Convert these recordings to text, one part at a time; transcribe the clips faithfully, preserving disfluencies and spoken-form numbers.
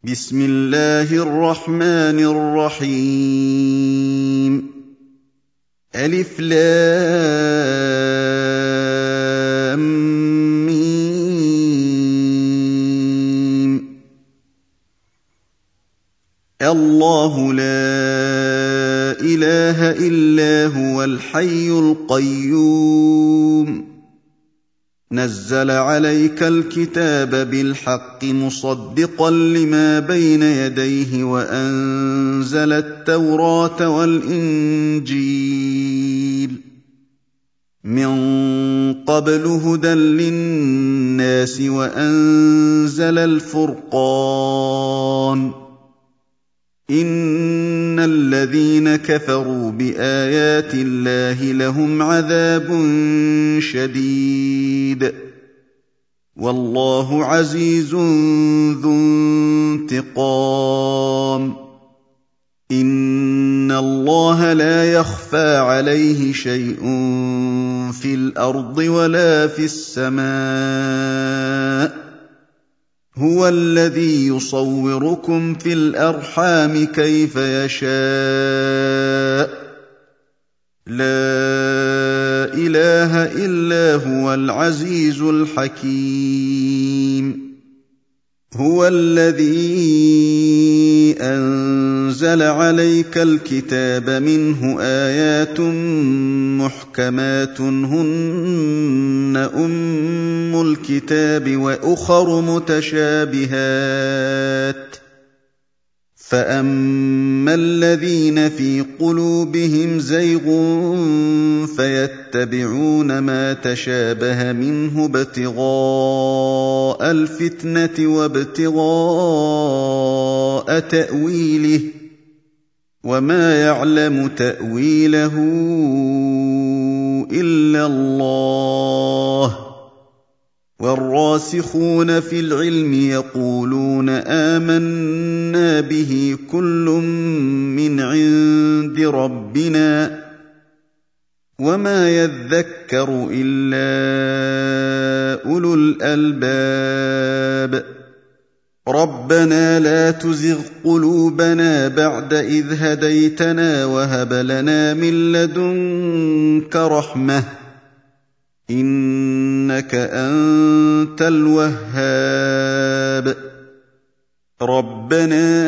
بسم الله الرحمن الرحيم ألف لام ميم الله لا إله إلا هو الحي القيوم نزل عليك الكتاب بالحق مصدقا لما بين يديه وأنزل التوراة والإنجيل من قبل هدى للناس وأنزل الفرقان إن الذين كفروا بآيات الله لهم عذاب شديد والله عزيز ذو انتقام إن الله لا يخفى عليه شيء في الأرض ولا في السماء هو الذي يصوركم في الأرحام كيف يشاء لا إله إلا هو العزيز الحكيم هو الذي أنزل عليك الكتاب منه آيات محكمات هن أم الكتاب وأخر متشابهات فأما الذين في قلوبهم زيغ فيتبعون ما تشابه منه ابتغاء الفتنة وابتغاء تأويله وما يعلم تأويله إلا الله والراسخون في العلم يقولون آمنا به كل من عند ربنا وما يذكر إلا أولو الألباب ربنا لا تزغ قلوبنا بعد إذ هديتنا وهب لنا من لدنك رحمة إنك أنت الوهاب ربنا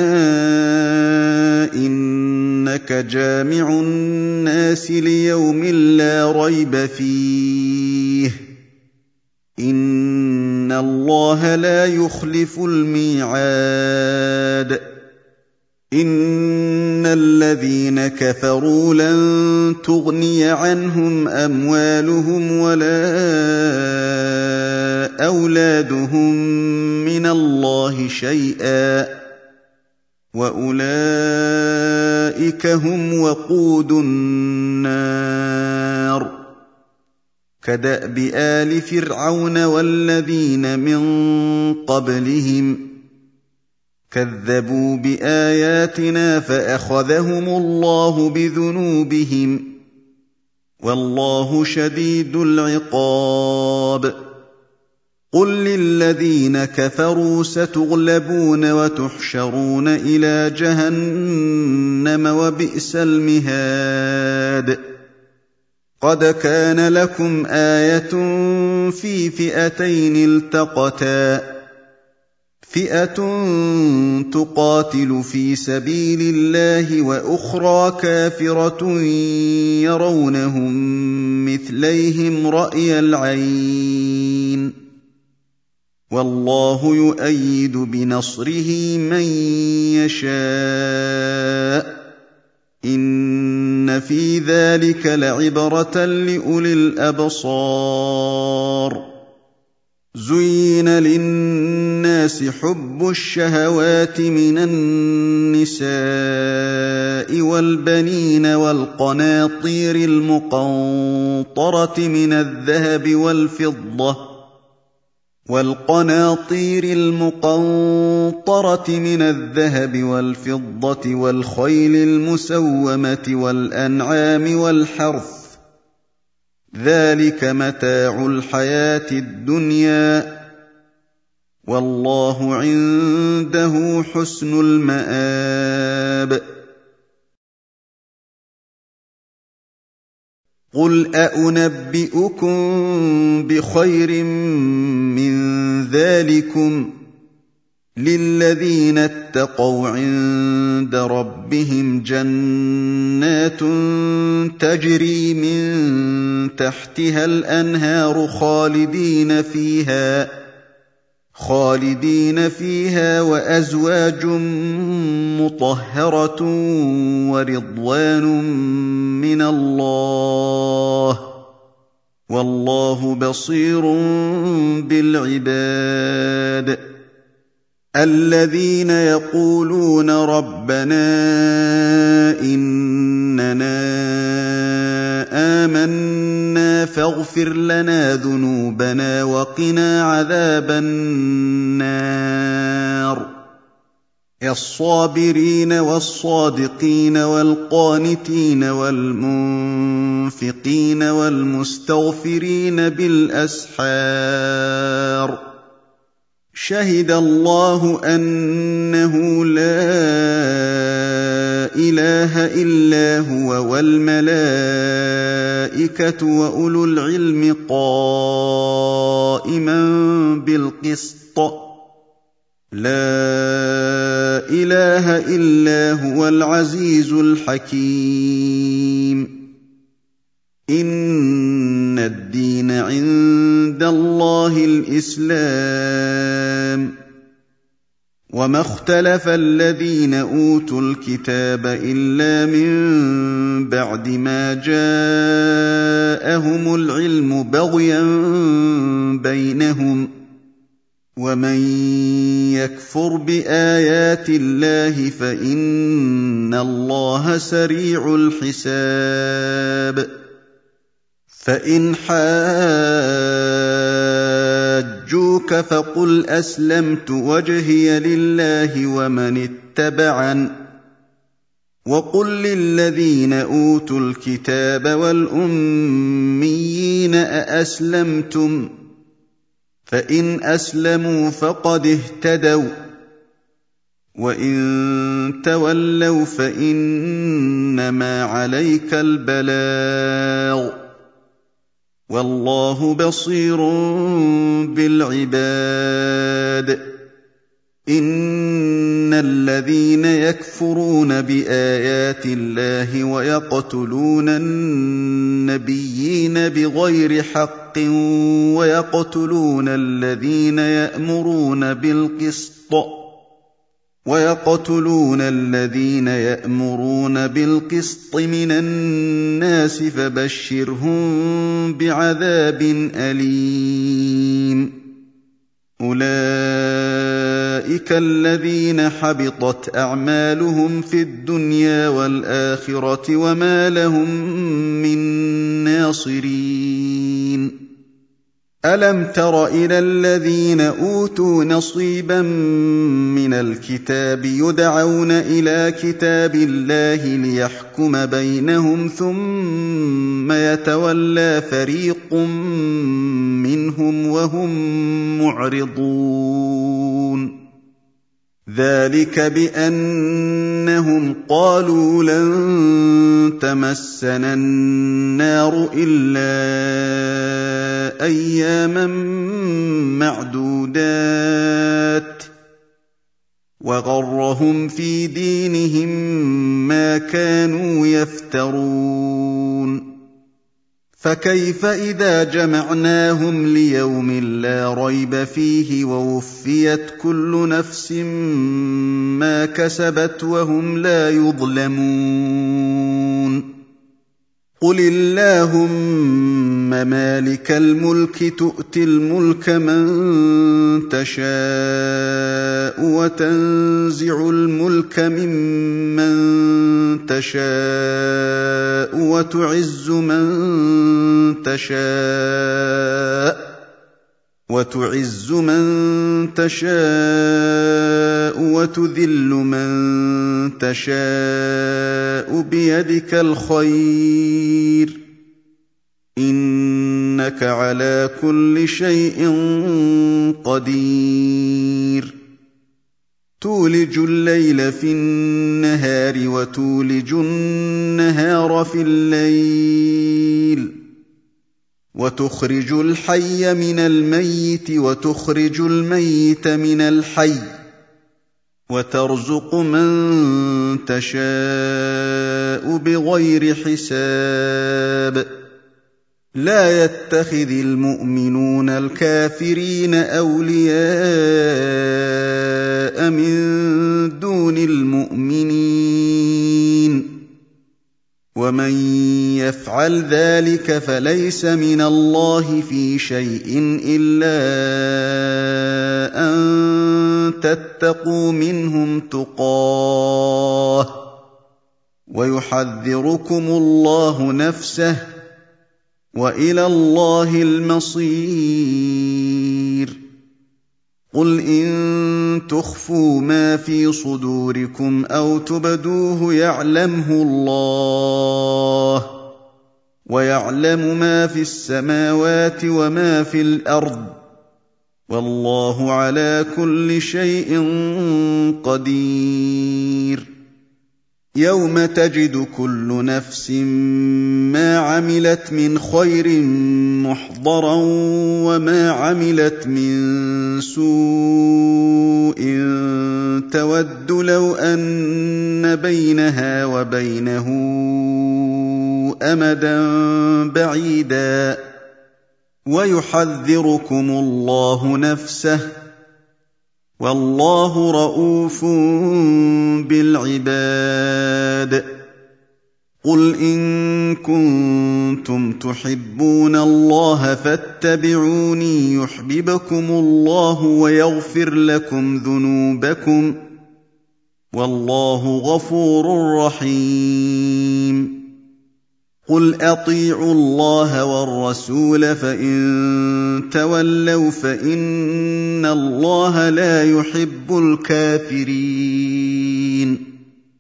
إنك جامع الناس ليوم لا ريب فيه إن الله لا يخلف الميعاد إن الذين كفروا لن تغني عنهم أموالهم ولا أولادهم من الله شيئا وأولئك هم وقود النار كدأب آل فرعون والذين من قبلهم كذبوا بآياتنا فأخذهم الله بذنوبهم والله شديد العقاب قل للذين كفروا ستغلبون وتحشرون إلى جهنم وبئس المهاد قد كان لكم آية في فئتين التقتا فئة تقاتل في سبيل الله وأخرى كافرة يرونهم مثليهم رأي العين والله يؤيد بنصره من يشاء إن في ذلك لعبرة لأولي الأبصار زين للناس حب الشهوات من النساء والبنين والقناطير المقنطرة من الذهب والفضة والقناطير المقنطرة من الذهب والفضة والخيل المسومة والأنعام والحرث ذلك متاع الحياة الدنيا والله عنده حسن المآب. قل أأنبئكم بخير من ذلكم للذين اتقوا عند ربهم جنات تجري من تحتها الأنهار خالدين فيها خالدين فيها وأزواج مطهرة ورضوان من الله والله بصير بالعباد. الذين يقولون ربنا إننا آمنا فاغفر لنا ذنوبنا وقنا عذاب النار. الصابرين والصادقين والقانتين والمنفقين والمستغفرين بالأسحار. شهد الله أنه لا إله إلا هو والملائكة وأولو العلم قائما بالقسط. لا إله إلا هو العزيز الحكيم. إن الدين عند الله الإسلام وما اختلف الذين أوتوا الكتاب إلا من بعد ما جاءهم العلم بغيا بينهم ومن يكفر بآيات الله فإن الله سريع الحساب. فإن حاجوك فقل أسلمت وجهي لله ومن اتبعن وقل للذين أوتوا الكتاب والأميين أأسلمتم فإن أسلموا فقد اهتدوا وإن تولوا فإنما عليك البلاغ والله بصير بالعباد. إن الذين يكفرون بآيات الله ويقتلون النبيين بغير حق ويقتلون الذين يأمرون بالقسط ويقتلون الذين يأمرون بالقسط من الناس فبشرهم بعذاب أليم. أولئك الذين حبطت أعمالهم في الدنيا والآخرة وما لهم من ناصرين. ألم تر إلى الذين أوتوا نصيبا من الكتاب يدعون إلى كتاب الله ليحكم بينهم ثم يتولى فريق منهم وهم معرضون. ذلك بأنهم قالوا لن تمسنا النار إلا أياما معدودات وغرهم في دينهم ما كانوا يفترون. فكيف إذا جمعناهم ليوم لا ريب فيه ووفيت كل نفس ما كسبت وهم لا يظلمون. قل اللهم مالك الملك تؤتي الملك من تشاء وتنزع الملك ممن تشاء وتعز من تشاء وتعز من تشاء وتذل من تشاء بيدك الخير إنك إنك على كل شيء قدير تولج الليل في النهار وتولج النهار في الليل وتخرج الحي من الميت وتخرج الميت من الحي وترزق من تشاء بغير حساب لا يتخذ المؤمنون الكافرين أولياء من دون المؤمنين ومن يفعل ذلك فليس من الله في شيء إلا أن تتقوا منهم تقاه ويحذركم الله نفسه وإلى الله المصير قل إن تخفوا ما في صدوركم أو تبدوه يعلمه الله ويعلم ما في السماوات وما في الأرض والله على كل شيء قدير يوم تجد كل نفس ما عملت من خير محضرا وما عملت من سوء تود لو أن بينها وبينه أمدا بعيدا ويحذركم الله نفسه والله رءوف بالعباد قل إن كنتم تحبون الله فاتبعوني يحببكم الله ويغفر لكم ذنوبكم والله غفور رحيم قل أطيعوا الله والرسول فإن تولوا فإن الله لا يحب الكافرين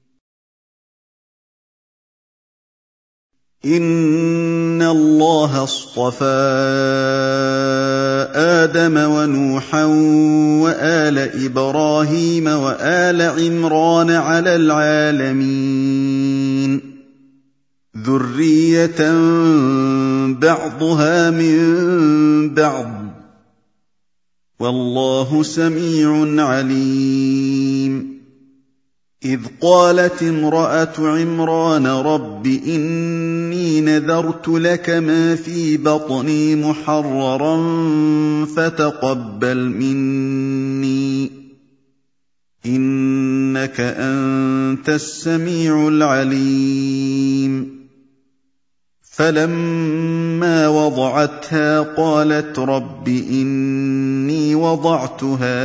إن الله اصطفى آدم ونوحا وآل إبراهيم وآل عمران على العالمين ذرية بعضها من بعض والله سميع عليم إذ قالت امرأة عمران رب إني نذرت لك ما في بطني محررا فتقبل مني إنك أنت السميع العليم فلما وضعتها قالت رب إني وضعتها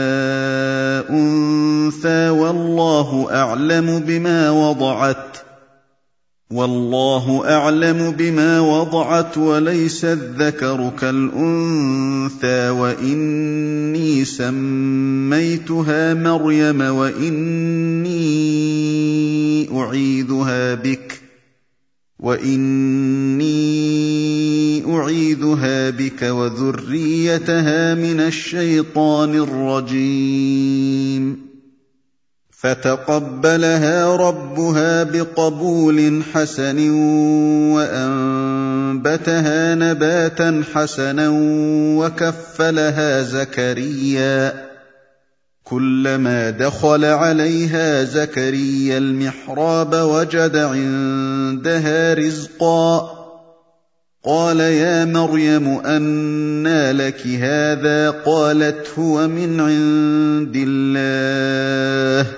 أنثى والله أعلم بما وضعت والله أعلم بما وضعت وليس الذكر كالأنثى وإني سميتها مريم وإني أعيذها بك وإني أعيذها بك وذريتها من الشيطان الرجيم فتقبلها ربها بقبول حسن وأنبتها نباتا حسنا وكفلها زكريا كلما دخل عليها زكريا المحراب وجد عندها رزقا قال يا مريم أنى لك هذا قالت هو من عند الله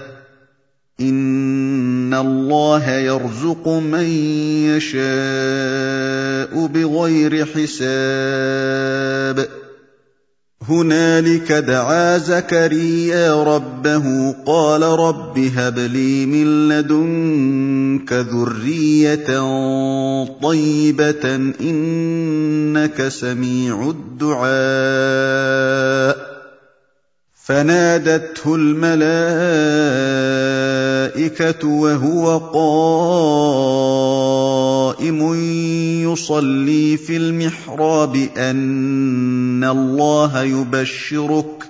إن الله يرزق من يشاء بغير حساب هنالك دعا زكريا ربه قال رب هب لي من لدنك ذرية طيبة إنك سميع الدعاء فنادته الملائكة الْمَلَائِكَةُ وَهُوَ قَائِمٌ يُصَلِّي فِي الْمِحْرَابِ أَنَّ اللَّهَ يُبَشِّرُكَ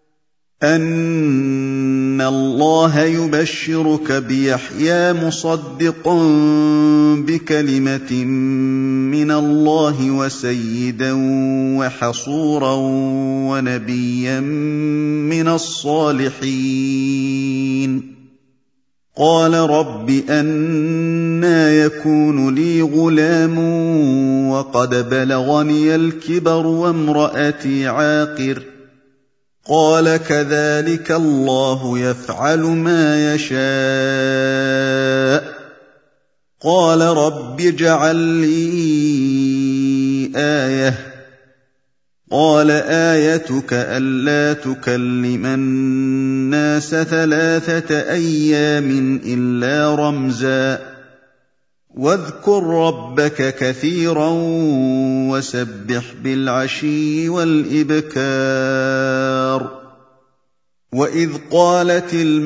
أَنَّ اللَّهَ يُبَشِّرُكَ بِيَحْيَىٰ مُصَدِّقًا بِكَلِمَةٍ مِّنَ اللَّهِ وَسَيِّدًا وَحَصُورًا وَنَبِيًّا مِّنَ الصَّالِحِينَ قَالَ رَبِّ أَنَّىٰ يَكُونُ لِي غُلَامٌ وَقَدْ بَلَغَنِيَ الْكِبَرُ وَامْرَأَتِي عَاقِرٌ قَالَ كَذَٰلِكَ اللَّهُ يَفْعَلُ مَا يَشَاءُ قَالَ رَبِّ اجْعَل لِّي آيَةً قَالَ آيَتُكَ أَلَّا تُكَلِّمَ النَّاسَ ثَلَاثَةَ أَيَّامٍ إِلَّا رَمْزًا وَاذْكُر رَّبَّكَ كَثِيرًا وَسَبِّحْ بِالْعَشِيِّ وَالْإِبْكَارِ وَإِذْ قَالَتِ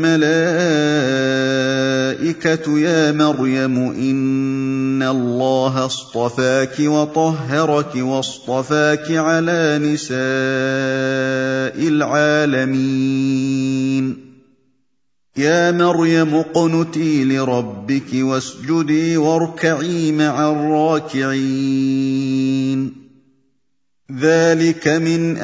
الْمَلَائِكَةُ يَا مَرْيَمُ إِنَّ اللَّهَ اصْطَفَاكِ وَطَهَّرَكِ وَاصْطَفَاكِ عَلَىٰ نِسَاءِ الْعَالَمِينَ يَا مَرْيَمُ اقْنُتِي لِرَبِّكِ وَاسْجُدِي وَارْكَعِي مَعَ الرَّاكِعِينَ ذَٰلِكَ مِنْ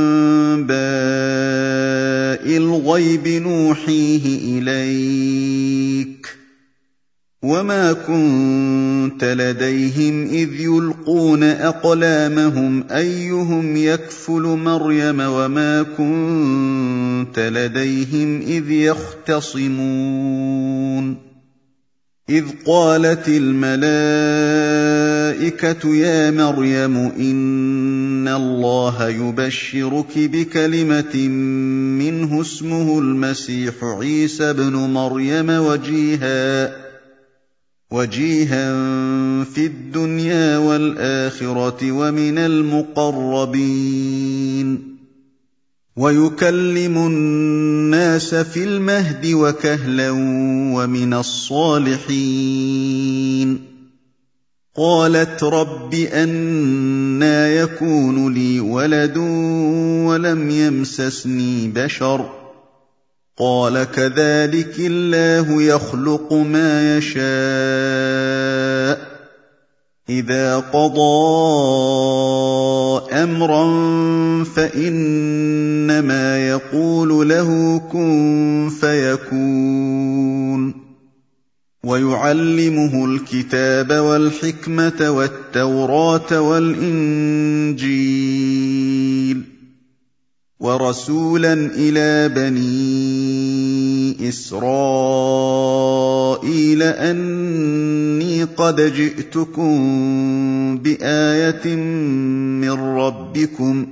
أَنبَاءِ الْغَيْبِ نُوحِيهِ إِلَيْكَ ۖ وَمَا كُنتَ لَدَيْهِمْ إِذْ يُلْقُونَ أَقْلَامَهُمْ أَيُّهُمْ يَكْفُلُ مَرْيَمَ وَمَا كُنتَ لَدَيْهِمْ إِذْ يَخْتَصِمُونَ إِذْ قَالَتِ الْمَلَائِكَةُ يَا مَرْيَمُ إِنَّ اللَّهَ يُبَشِّرُكِ بِكَلِمَةٍ مِّنْهُ اسْمُهُ الْمَسِيحُ عِيسَى ابْنُ مَرْيَمَ وَجِيهًا وَجِيهًا فِي الدُّنْيَا وَالْآخِرَةِ وَمِنَ الْمُقَرَّبِينَ وَيُكَلِّمُ النَّاسَ فِي الْمَهْدِ وَكَهْلًا وَمِنَ الصَّالِحِينَ قَالَتْ رَبِّ أَنَّىٰ يَكُونُ لِي وَلَدٌ وَلَمْ يَمْسَسْنِي بَشَرٌ قَالَ كَذَٰلِكِ اللَّهُ يَخْلُقُ مَا يَشَاءُ إِذَا قَضَىٰ أَمْرًا فَإِنَّمَا يَقُولُ لَهُ كُن فَيَكُونُ وَيُعَلِّمُهُ الْكِتَابَ وَالْحِكْمَةَ وَالتَّوْرَاةَ وَالْإِنجِيلَ وَرَسُولًا إِلَىٰ بَنِي إِسْرَائِيلَ أَنِّي قَدْ جِئْتُكُم بِآيَةٍ من ربكم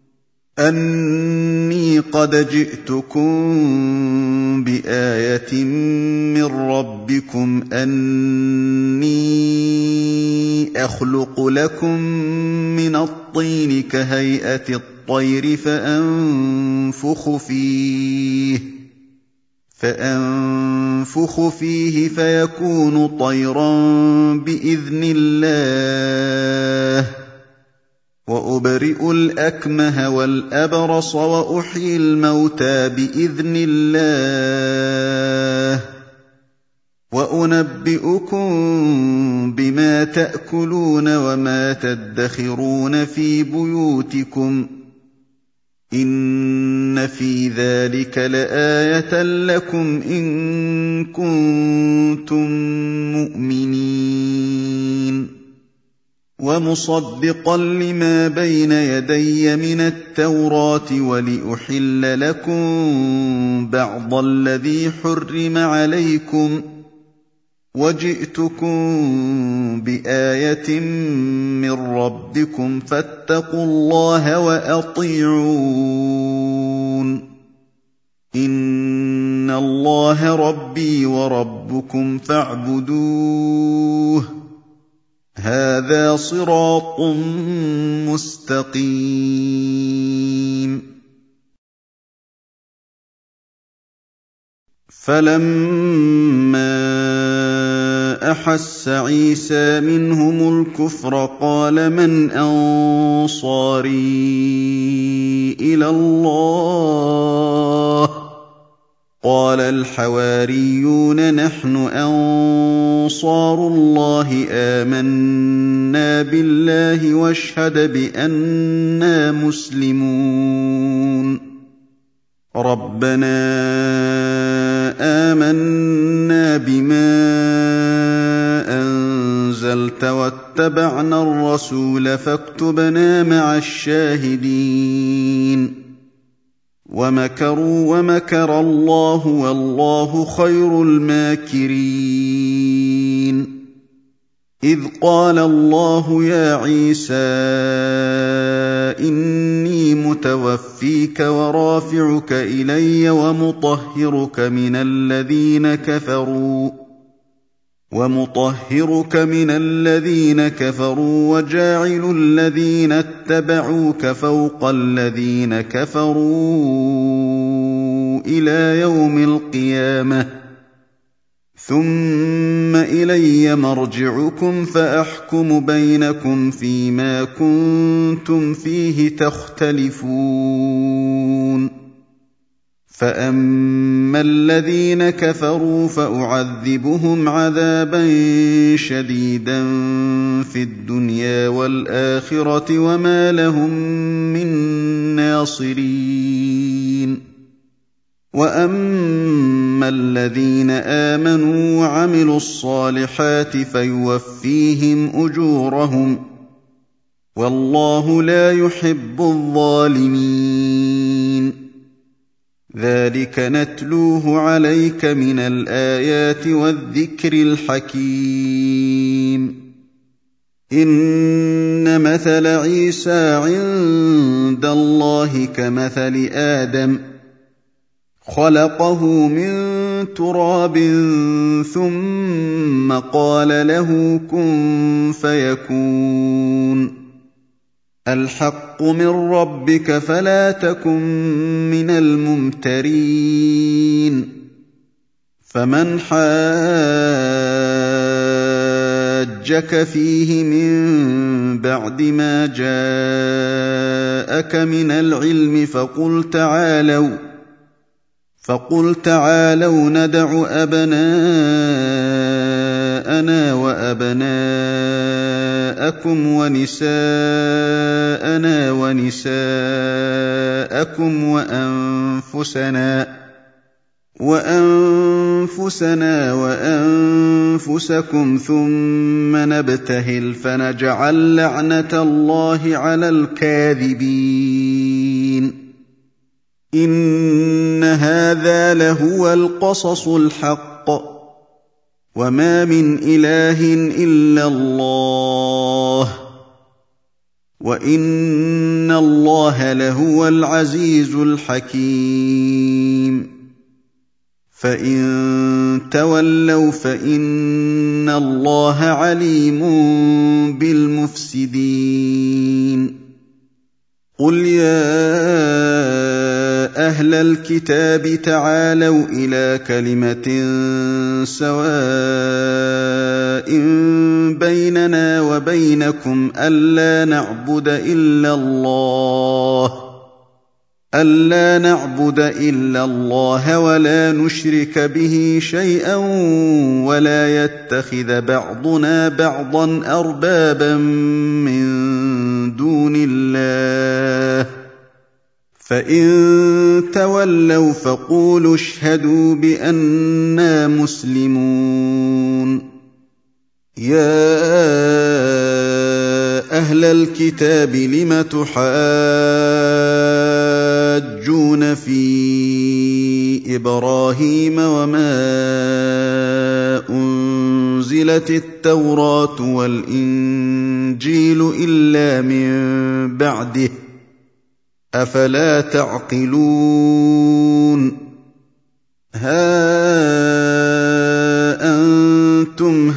أَنِّي قَدْ جِئْتُكُم بِآيَةٍ مِّن رَّبِّكُمْ أَنِّي أَخْلُقُ لَكُم مِّنَ الطِّينِ كَهَيْئَةِ الطَّيْرِ فَأَنفُخُ فِيهِ فَأَنفُخُ فِيهِ فَيَكُونُ طَيْرًا بِإِذْنِ اللَّهِ وَأُبْرِئُ الْأَكْمَهَ وَالْأَبْرَصَ وَأُحْيِي الْمَوْتَىٰ بِإِذْنِ اللَّهِ وَأُنَبِّئُكُم بِمَا تَأْكُلُونَ وَمَا تَدَّخِرُونَ فِي بُيُوتِكُمْ ۚ إِنَّ فِي ذَٰلِكَ لَآيَةً لَّكُمْ إِن كُنتُم مُّؤْمِنِينَ وَمُصَدِّقًا لِّمَا بَيْنَ يَدَيَّ مِنَ التَّوْرَاةِ وَلِأُحِلَّ لَكُم بَعْضَ الَّذِي حُرِّمَ عَلَيْكُمْ ۚ وَجِئْتُكُم بِآيَةٍ مِّن رَّبِّكُمْ فَاتَّقُوا اللَّهَ وَأَطِيعُونِ إِنَّ اللَّهَ رَبِّي وَرَبُّكُمْ فَاعْبُدُوهُ ۚ هَٰذَا صِرَاطٌ مُّسْتَقِيمٌ فَلَمَّا أَحَسَّ عِيسَىٰ مِنْهُمُ الْكُفْرَ قَالَ مَنْ أَنصَارِي إِلَى اللَّهِ ۖ قَالَ الْحَوَارِيُّونَ نَحْنُ أَنصَارُ اللَّهِ آمَنَّا بِاللَّهِ واشْهَدْ بِأَنَّا مُسْلِمُونَ رَبَّنَا آمَنَّا بِمَا أَنزَلْتَ وَاتَّبَعْنَا الرَّسُولَ فَاكْتُبْنَا مَعَ الشَّاهِدِينَ وَمَكَرُوا وَمَكَرَ اللَّهُ وَاللَّهُ خَيْرُ الْمَاكِرِينَ إِذْ قَالَ اللَّهُ يَا عِيسَىٰ إِنِّي مُتَوَفِّيكَ وَرَافِعُكَ إِلَيَّ وَمُطَهِّرُكَ مِنَ الَّذِينَ كَفَرُوا وَمُطَهِّرُكَ مِنَ الَّذِينَ كَفَرُوا وَجَاعِلُ الَّذِينَ اتَّبَعُوكَ فَوْقَ الَّذِينَ كَفَرُوا إِلَىٰ يَوْمِ الْقِيَامَةِ ثُمَّ إِلَيَّ مَرْجِعُكُمْ فَأَحْكُمُ بَيْنَكُمْ فِيمَا كُنتُمْ فِيهِ تَخْتَلِفُونَ فَأَمَّا الَّذِينَ كَفَرُوا فَأُعَذِّبُهُمْ عَذَابًا شَدِيدًا فِي الدُّنْيَا وَالْآخِرَةِ وَمَا لَهُم مِّن نَّاصِرِينَ وَأَمَّا الَّذِينَ آمَنُوا وَعَمِلُوا الصَّالِحَاتِ فَيُوَفِّيهِمْ أُجُورَهُمْ ۗ وَاللَّهُ لَا يُحِبُّ الظَّالِمِينَ ذَٰلِكَ نَتْلُوهُ عَلَيْكَ مِنَ الْآيَاتِ وَالذِّكْرِ الْحَكِيمِ إِنَّ مَثَلَ عِيسَىٰ عِندَ اللَّهِ كَمَثَلِ آدَمَ خَلَقَهُ مِن تُرَابٍ ثُمَّ قَالَ لَهُ كُن فَيَكُونُ الْحَقُّ مِن رَّبِّكَ فَلَا تَكُن مِّنَ الْمُمْتَرِينَ فَمَنْ حَاجَّكَ فِيهِ مِن بَعْدِ مَا جَاءَكَ مِنَ الْعِلْمِ فَقُلْ تَعَالَوْا فَقُلْ تَعَالَوْا نَدْعُ أَبْنَاءَنَا وَأَبْنَاءَكُمْ وَنِسَاءَنَا وَنِسَاءَكُمْ وَأَنفُسَنَا وَأَنفُسَنَا وَأَنفُسَكُمْ ثُمَّ نَبْتَهِلْ فَنَجْعَل لَّعْنَتَ اللَّهِ عَلَى الْكَاذِبِينَ إِنَّ هَٰذَا لَهُوَ الْقَصَصُ الْحَقُّ ۚ وَمَا مِنْ إِلَٰهٍ إِلَّا اللَّهُ ۚ وَإِنَّ اللَّهَ لَهُوَ الْعَزِيزُ الْحَكِيمُ فَإِن تَوَلَّوْا فَإِنَّ اللَّهَ عَلِيمٌ بِالْمُفْسِدِينَ قُلْ يَا أَهْلَ الْكِتَابِ تَعَالَوْا إِلَىٰ كَلِمَةٍ سَوَاءٍ بَيْنَنَا وَبَيْنَكُمْ أَلَّا نَعْبُدَ إِلَّا اللَّهَ أَلَّا نَعْبُدَ إِلَّا اللَّهَ وَلَا نُشْرِكَ بِهِ شَيْئًا وَلَا يَتَّخِذَ بَعْضُنَا بَعْضًا أَرْبَابًا مِّن دُونِ اللَّهِ ۚ فَإِن تَوَلَّوْا فَقُولُوا اشْهَدُوا بِأَنَّا مُسْلِمُونَ يَا أَهْلَ الْكِتَابِ لِمَ تُحَاجُّونَ فِي إِبْرَاهِيمَ وَمَا أُنزِلَتِ التَّوْرَاةُ وَالْإِنجِيلُ إِلَّا مِن بَعْدِهِ ۚ أَفَلَا تَعْقِلُونَ هَا أَنتُمْ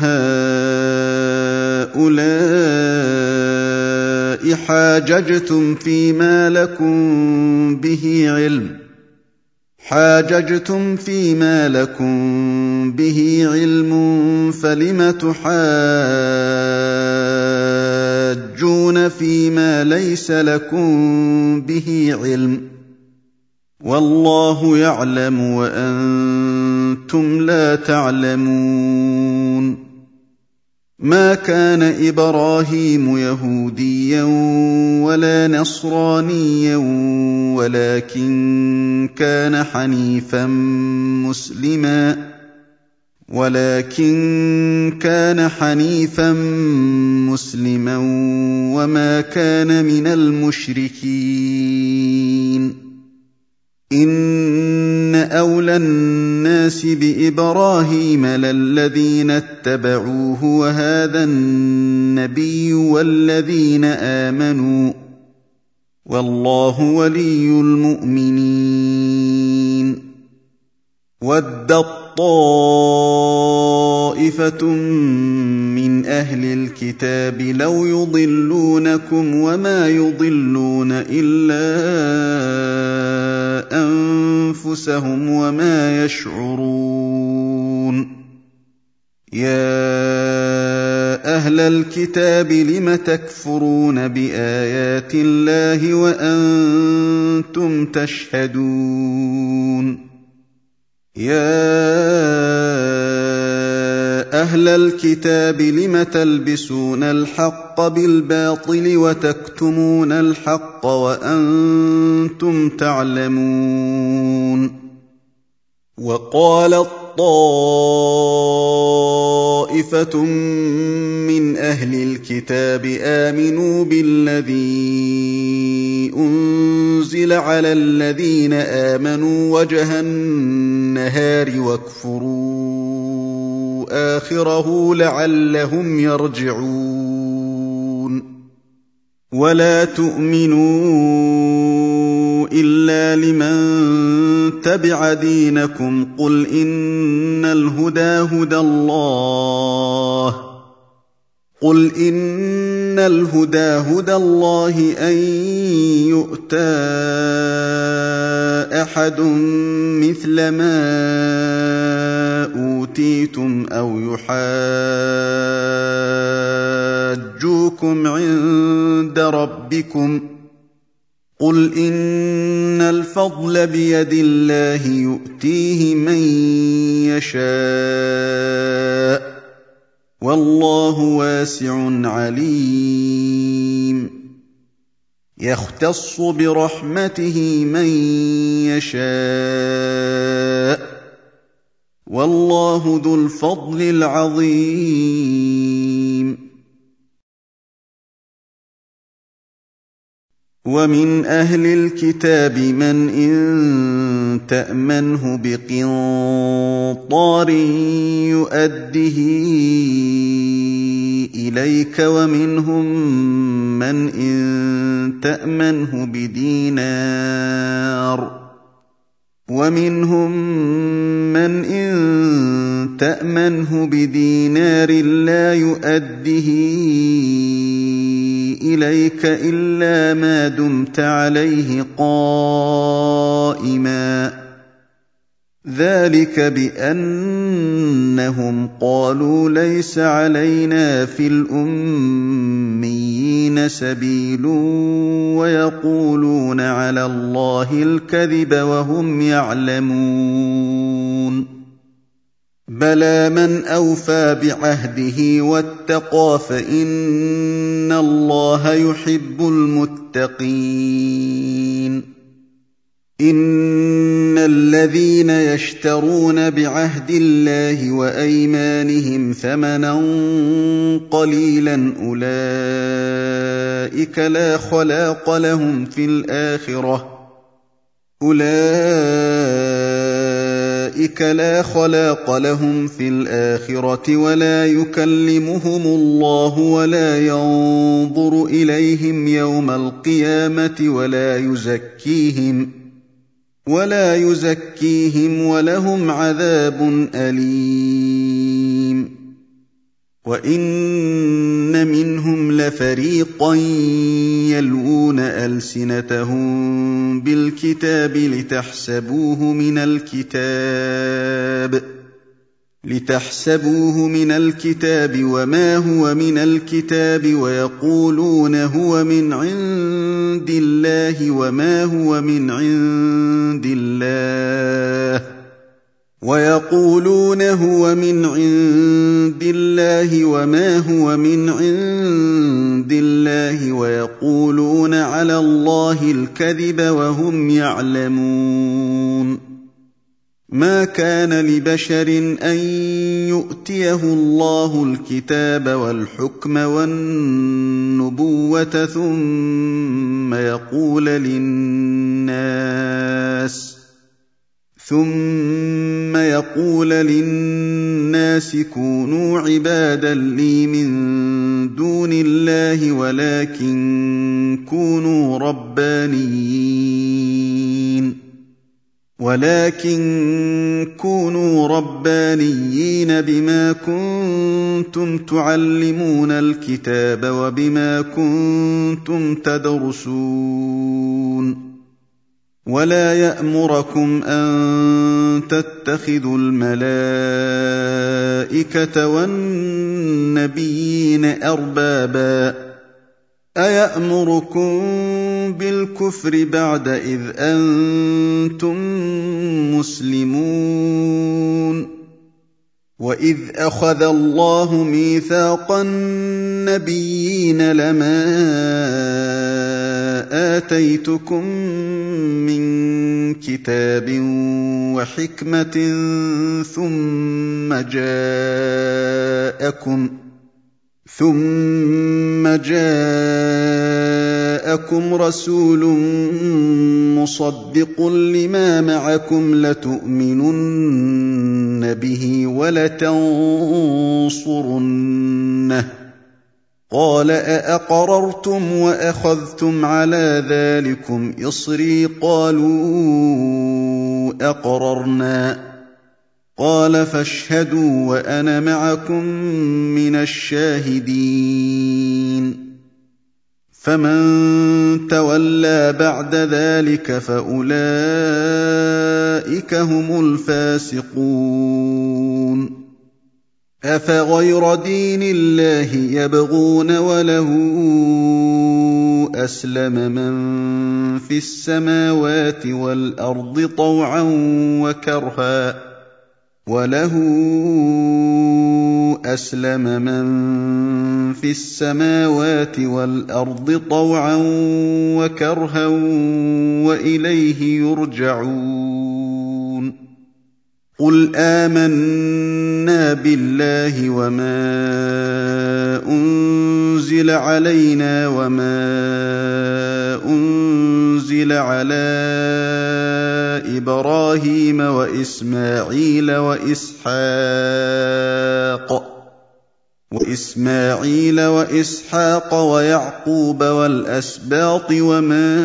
هَٰؤُلَاءِ حَاجَجْتُمْ فِيمَا لَكُم بِهِ عِلْمٌ حاججتم فيما لكم به علم فلم تحاجون فيما ليس لكم به علم والله يعلم وأنتم لا تعلمون ما كان إبراهيم يهوديا ولا نصرانيا ولكن كان حنيفا مسلما ولكن كان حنيفا مسلما وما كان من المشركين إن أولى الناس بإبراهيم للذين اتبعوه وهذا النبي والذين آمنوا والله ولي المؤمنين ودت طائفة من أهل الكتاب لو يضلونكم وما يضلون إلا أنفسهم وما يشعرون يا أهل الكتاب لم تكفرون بآيات الله وأنتم تشهدون يا أهل الكتاب لم تلبسون الحق بالباطل وتكتمون الحق وأنتم تعلمون وقالت طائفة من أهل الكتاب آمنوا بالذي أنزل على الذين آمنوا وجه النهار واكفروا آخره لعلهم يرجعون ولا تؤمنوا إلا لمن تبع دينكم قل إن الهدى هدى الله قل إن الهدى هدى الله أن يؤتى أحد مثل ما أوتيتم أو يحاجوكم عند ربكم قل إن الفضل بيد الله يؤتيه من يشاء والله واسع عليم يختص برحمته من يشاء والله ذو الفضل العظيم ومن أهل الكتاب من إن تأمنه بقنطار يؤده إليك ومنهم من إن تأمنه بدينار ومنهم من إن تأمنه بدينار لا يؤده إليك إلا ما دمت عليه قائما ذلك بأنهم قالوا ليس علينا في الأميين سبيل ويقولون على الله الكذب وهم يعلمون بلى من أوفى بعهده واتقى فإن الله يحب المتقين إن الذين يشترون بعهد الله وأيمانهم ثمنا قليلا أولئك لا خلاق لهم في الآخرة أولئك لا خلاق لهم في الآخرة ولا يكلمهم الله ولا ينظر إليهم يوم القيامة ولا يزكيهم ولا يزكيهم ولهم عذاب أليم وَإِنَّ مِنْهُمْ لَفَرِيقًا يَلْوُونَ أَلْسِنَتَهُم بِالْكِتَابِ لِتَحْسَبُوهُ مِنَ الْكِتَابِ لِتَحْسَبُوهُ مِنَ الْكِتَابِ وَمَا هُوَ مِنَ الْكِتَابِ وَيَقُولُونَ هُوَ مِنْ عِندِ اللَّهِ وَمَا هُوَ مِنْ عِندِ اللَّهِ وَيَقُولُونَ هُوَ مِنْ عِندِ اللَّهِ وَمَا هُوَ مِنْ عِندِ اللَّهِ وَيَقُولُونَ عَلَى اللَّهِ الْكَذِبَ وَهُمْ يَعْلَمُونَ مَا كَانَ لِبَشَرٍ أَن يُؤْتِيَهُ اللَّهُ الْكِتَابَ وَالْحُكْمَ وَالنُّبُوَّةَ ثُمَّ يَقُولَ لِلنَّاسِ ثُمَّ يَقُولَ لِلنَّاسِ كُونُوا عِبَادًا لِّي مِن دُونِ اللَّهِ وَلَٰكِن كُونُوا رَبَّانِيِّينَ وَلَٰكِن كُونُوا رَبَّانِيِّينَ بِمَا كُنتُمْ تُعَلِّمُونَ الْكِتَابَ وَبِمَا كُنتُمْ تَدْرُسُونَ وَلَا يَأْمُرَكُمْ أَن تَتَّخِذُوا الْمَلَائِكَةَ وَالنَّبِيِّينَ أَرْبَابًا أَيَأْمُرُكُم بِالْكُفْرِ بَعْدَ إِذْ أَنتُم مُّسْلِمُونَ وَإِذْ أَخَذَ اللَّهُ مِيثَاقَ النَّبِيِّينَ لَمَا آتَيْتُكُم مِّن كِتَابٍ وَحِكْمَةٍ ثُمَّ جَاءَكُمْ ثُمَّ جَاءَكُمْ رَسُولٌ مُّصَدِّقٌ لِّمَا مَعَكُمْ لَتُؤْمِنُنَّ بِهِ وَلَتَنصُرُنَّهُ قَالَ أَأَقْرَرْتُمْ وَأَخَذْتُمْ عَلَىٰ ذَٰلِكُمْ إِصْرِي قَالُوا أَقْرَرْنَا قَالَ فَاشْهَدُوا وَأَنَا مَعَكُم مِّنَ الشَّاهِدِينَ فَمَن تَوَلَّىٰ بَعْدَ ذَٰلِكَ فَأُولَٰئِكَ هُمُ الْفَاسِقُونَ أَفَغَيْرَ دِينِ اللَّهِ يَبْغُونَ وَلَهُ أَسْلَمَ مَن فِي السَّمَاوَاتِ وَالْأَرْضِ طَوْعًا وَكَرْهًا وَلَهُ أَسْلَمَ مَن فِي السَّمَاوَاتِ وَالْأَرْضِ طَوْعًا وَكَرْهًا وَإِلَيْهِ يُرْجَعُونَ قُلْ آمَنَّا بِاللَّهِ وَمَا أُنزِلَ عَلَيْنَا وَمَا أُنزِلَ عَلَىٰ إِبْرَاهِيمَ وَإِسْمَاعِيلَ وَإِسْحَاقَ وَإِسْمَاعِيلَ وَإِسْحَاقَ وَيَعْقُوبَ وَالْأَسْبَاطِ وَمَا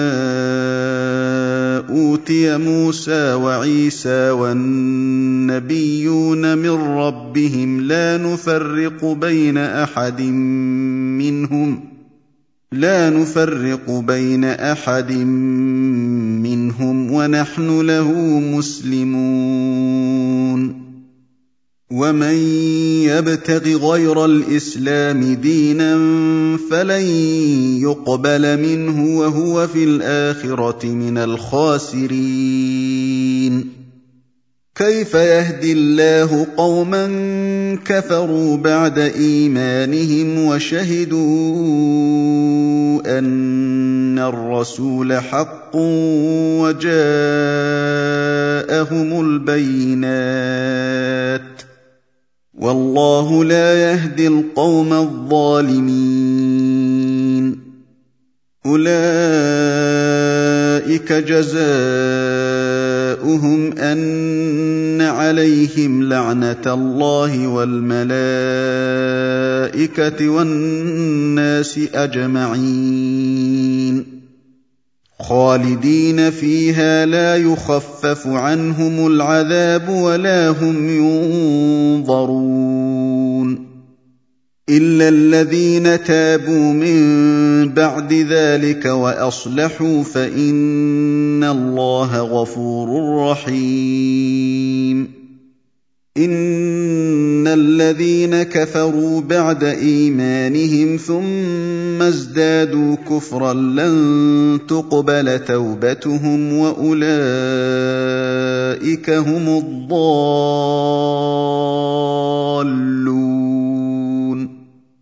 أُوتِيَ مُوسَىٰ وَعِيسَىٰ وَالنَّبِيُّونَ مِن رَّبِّهِمْ لَا نُفَرِّقُ بَيْنَ أَحَدٍ مِّنْهُمْ لَا نُفَرِّقُ بَيْنَ أَحَدٍ مِّنْهُمْ وَنَحْنُ لَهُ مُسْلِمُونَ وَمَن يَبْتَغِ غَيْرَ الْإِسْلَامِ دِينًا فَلَن يُقْبَلَ مِنْهُ وَهُوَ فِي الْآخِرَةِ مِنَ الْخَاسِرِينَ كَيْفَ يَهْدِي اللَّهُ قَوْمًا كَفَرُوا بَعْدَ إِيمَانِهِمْ وَشَهِدُوا أَنَّ الرَّسُولَ حَقٌّ وَجَاءَهُمُ الْبَيِّنَاتُ وَاللَّهُ لَا يَهْدِي الْقَوْمَ الظَّالِمِينَ أُولَٰئِكَ جَزَاؤُهُمْ أَنَّ عَلَيْهِمْ لَعْنَةَ اللَّهِ وَالْمَلَائِكَةِ وَالنَّاسِ أَجْمَعِينَ خَالِدِينَ فِيهَا لَا يُخَفَّفُ عَنْهُمُ الْعَذَابُ وَلَا هُمْ يُنظَرُونَ إلا الذين تابوا من بعد ذلك وأصلحوا فإن الله غفور رحيم إن الذين كفروا بعد إيمانهم ثم ازدادوا كفرا لن تقبل توبتهم وأولئك هم الضالون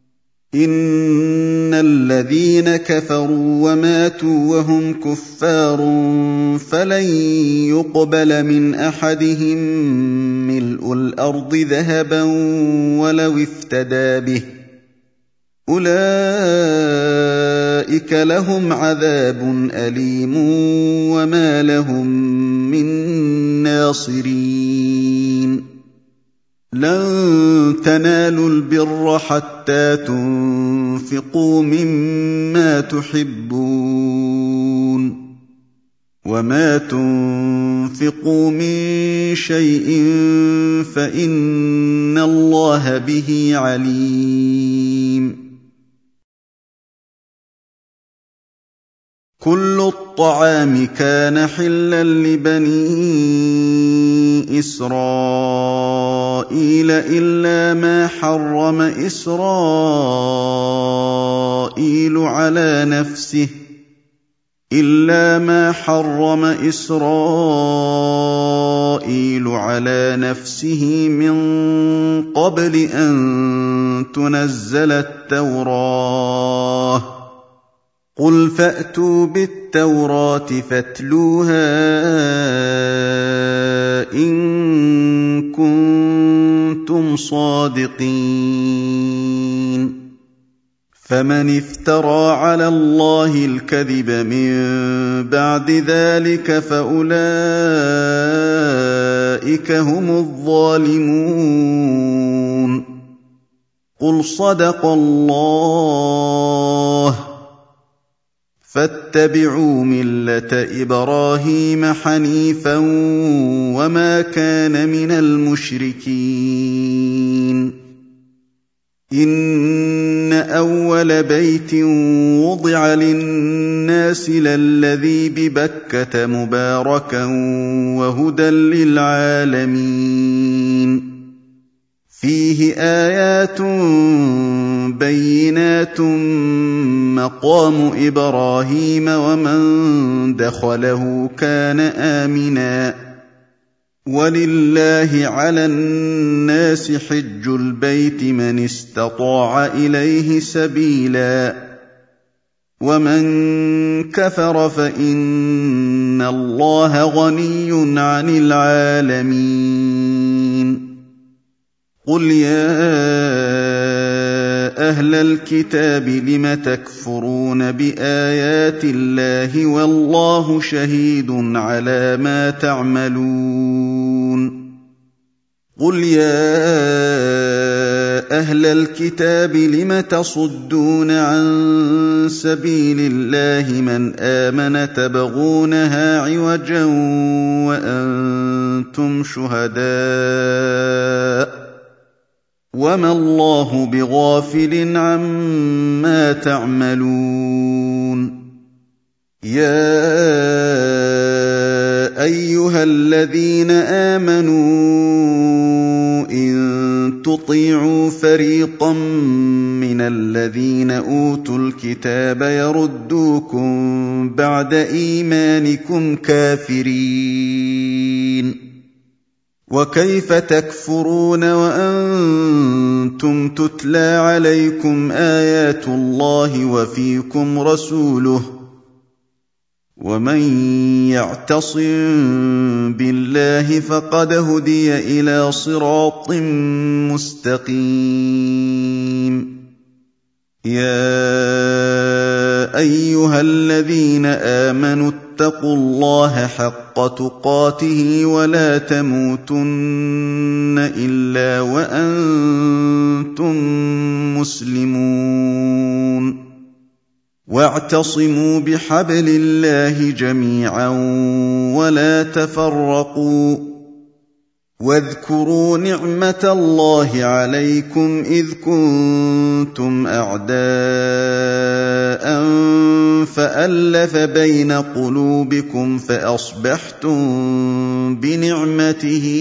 إن الذين كفروا وماتوا وهم كفار فلن يقبل من أحدهم ملء الأرض ذهبا ولو افتدى به أولئك لهم عذاب أليم وما لهم من ناصرين لن تنالوا البر حتى تنفقوا مما تحبون وما تنفقوا من شيء فإن الله به عليم كل الطعام كان حلا لبني إسرائيل إلا ما حرم إسرائيل على نفسه إلا ما حرم إسرائيل على نفسه من قبل أن تنزل التوراة قل فأتوا بالتوراة فاتلوها إن كنتم صادقين فمن افترى على الله الكذب من بعد ذلك فأولئك هم الظالمون قل صدق الله فاتبعوا ملة إبراهيم حنيفا وما كان من المشركين إن أول بيت وضع للناس للذي ببكة مباركا وهدى للعالمين فيه آيات بينات مقام إبراهيم ومن دخله كان آمنا ولله على الناس حج البيت من استطاع إليه سبيلا ومن كفر فإن الله غني عن العالمين قل يا أهل الكتاب لم تكفرون بآيات الله والله شهيد على ما تعملون قل يا أهل الكتاب لم تصدون عن سبيل الله من آمن تبغونها عوجا وأنتم شهداء وما الله بغافل عما تعملون يا أيها الذين آمنوا إن تطيعوا فريقا من الذين أوتوا الكتاب يردوكم بعد إيمانكم كافرين وكيف تكفرون وأنتم تتلى عليكم آيات الله وفيكم رسوله ومن يعتصم بالله فقد هدي إلى صراط مستقيم يا أيها الذين آمنوا اتقوا الله حق تقاته ولا تموتن إلا وأنتم مسلمون واعتصموا بحبل الله جميعا ولا تفرقوا واذكروا نعمة الله عليكم إذ كنتم أعداء فألف بين قلوبكم فأصبحتم بنعمته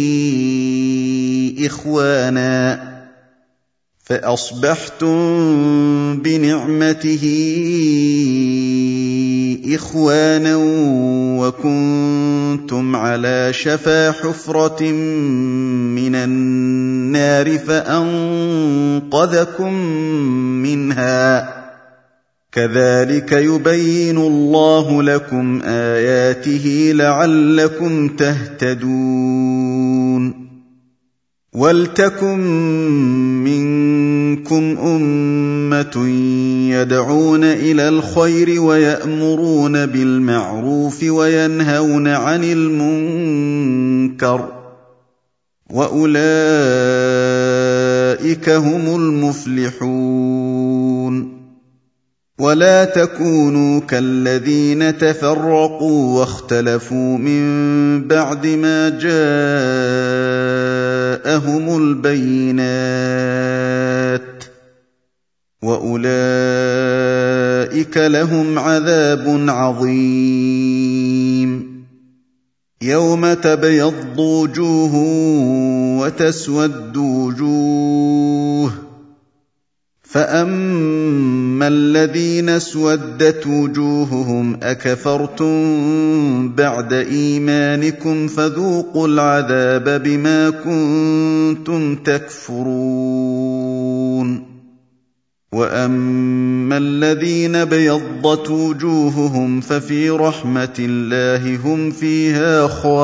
إخوانا فأصبحتم بنعمته إخوانا وكنتم على شفا حفرة من النار فأنقذكم منها كذلك يبين الله لكم آياته لعلكم تهتدون ولتكن منكم أمة يدعون إلى الخير ويأمرون بالمعروف وينهون عن المنكر وأولئك هم المفلحون ولا تكونوا كالذين تفرقوا واختلفوا من بعد ما جاءهم البينات وأولئك لهم عذاب عظيم يوم تبيض وجوه وتسود وجوه فأما الذين اسودت وجوههم أكفرتم بعد إيمانكم فذوقوا العذاب بما كنتم تكفرون وأما الذين بيضت وجوههم ففي رحمة الله هم فيها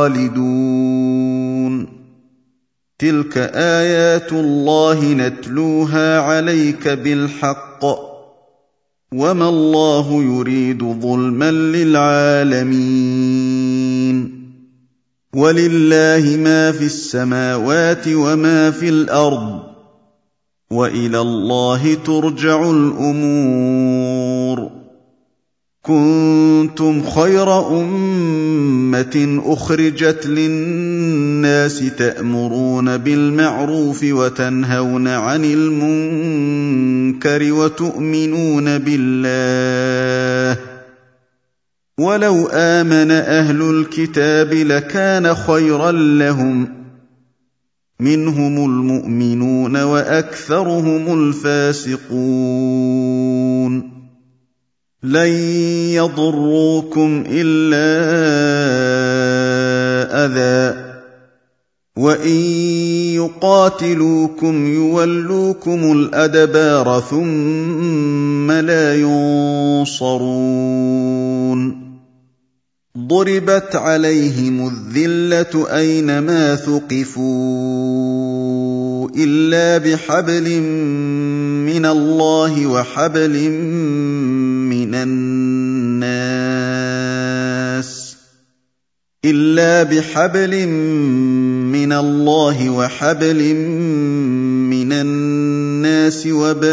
خالدون تلك آيات الله نتلوها عليك بالحق وما الله يريد ظلما للعالمين ولله ما في السماوات وما في الأرض وإلى الله ترجع الأمور كنتم خير أمة أخرجت للناس تأمرون بالمعروف وتنهون عن المنكر وتؤمنون بالله ولو آمن أهل الكتاب لكان خيرا لهم منهم المؤمنون وأكثرهم الفاسقون لن يضروكم إلا أذى وإن يقاتلوكم يولوكم الأدبار ثم لا ينصرون ضربت عليهم الذلة أينما ثقفوا إلا بحبل من الله وحبل من الناس إلا بحبل من الله وحبل من الناس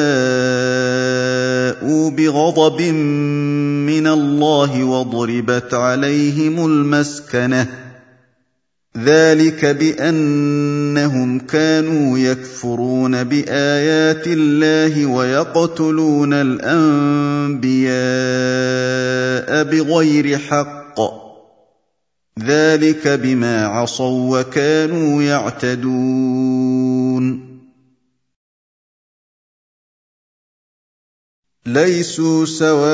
وباءوا بغضب من الله وضربت عليهم المسكنة ذلك بأنهم كانوا يكفرون بآيات الله ويقتلون الأنبياء بغير حق ذلك بما عصوا وكانوا يعتدون ليسوا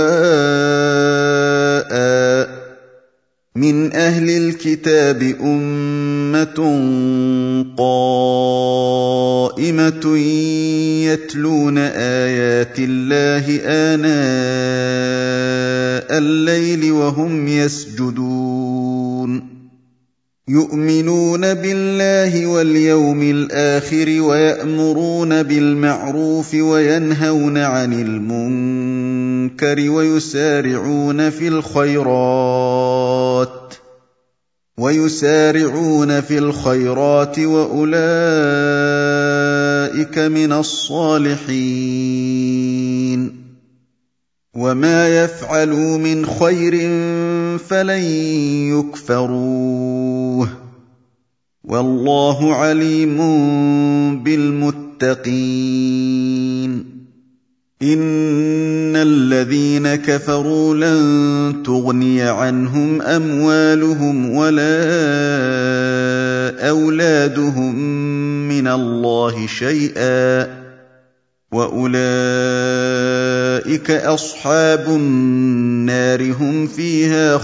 سواء من أهل الكتاب أمة قائمة يتلون آيات الله آناء الليل وهم يسجدون يؤمنون بالله واليوم الآخر ويأمرون بالمعروف وينهون عن المنكر ويسارعون في الخيرات ويسارعون في الخيرات وأولئك من الصالحين وما يفعلوا من خير فلن يكفروه والله عليم بالمتقين إن الذين كفروا لن تغني عنهم أموالهم ولا أولادهم من الله شيئا وأولئك أصحاب النار هم فيها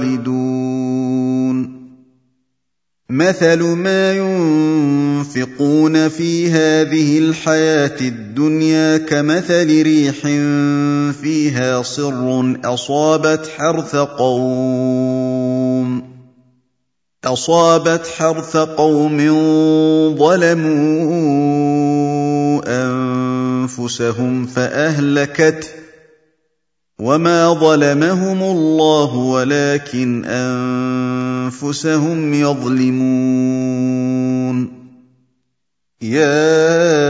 خالدون مثل ما ينفقون في هذه الحياة الدنيا كمثل ريح فيها صر أصابت حرث قوم أصابت حرث قوم ظلموا أنفسهم فأهلكته وما ظلمهم الله ولكن أنفسهم يظلمون يا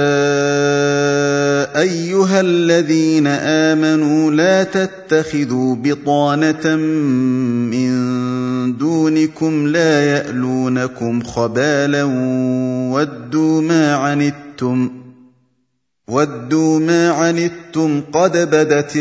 أيها الذين آمنوا لا تتخذوا بطانة من دونكم لا يألونكم خبالا ودوا ما عنتم وَدُّوا مَا عَنِتُّمْ قَدْ بَدَتِ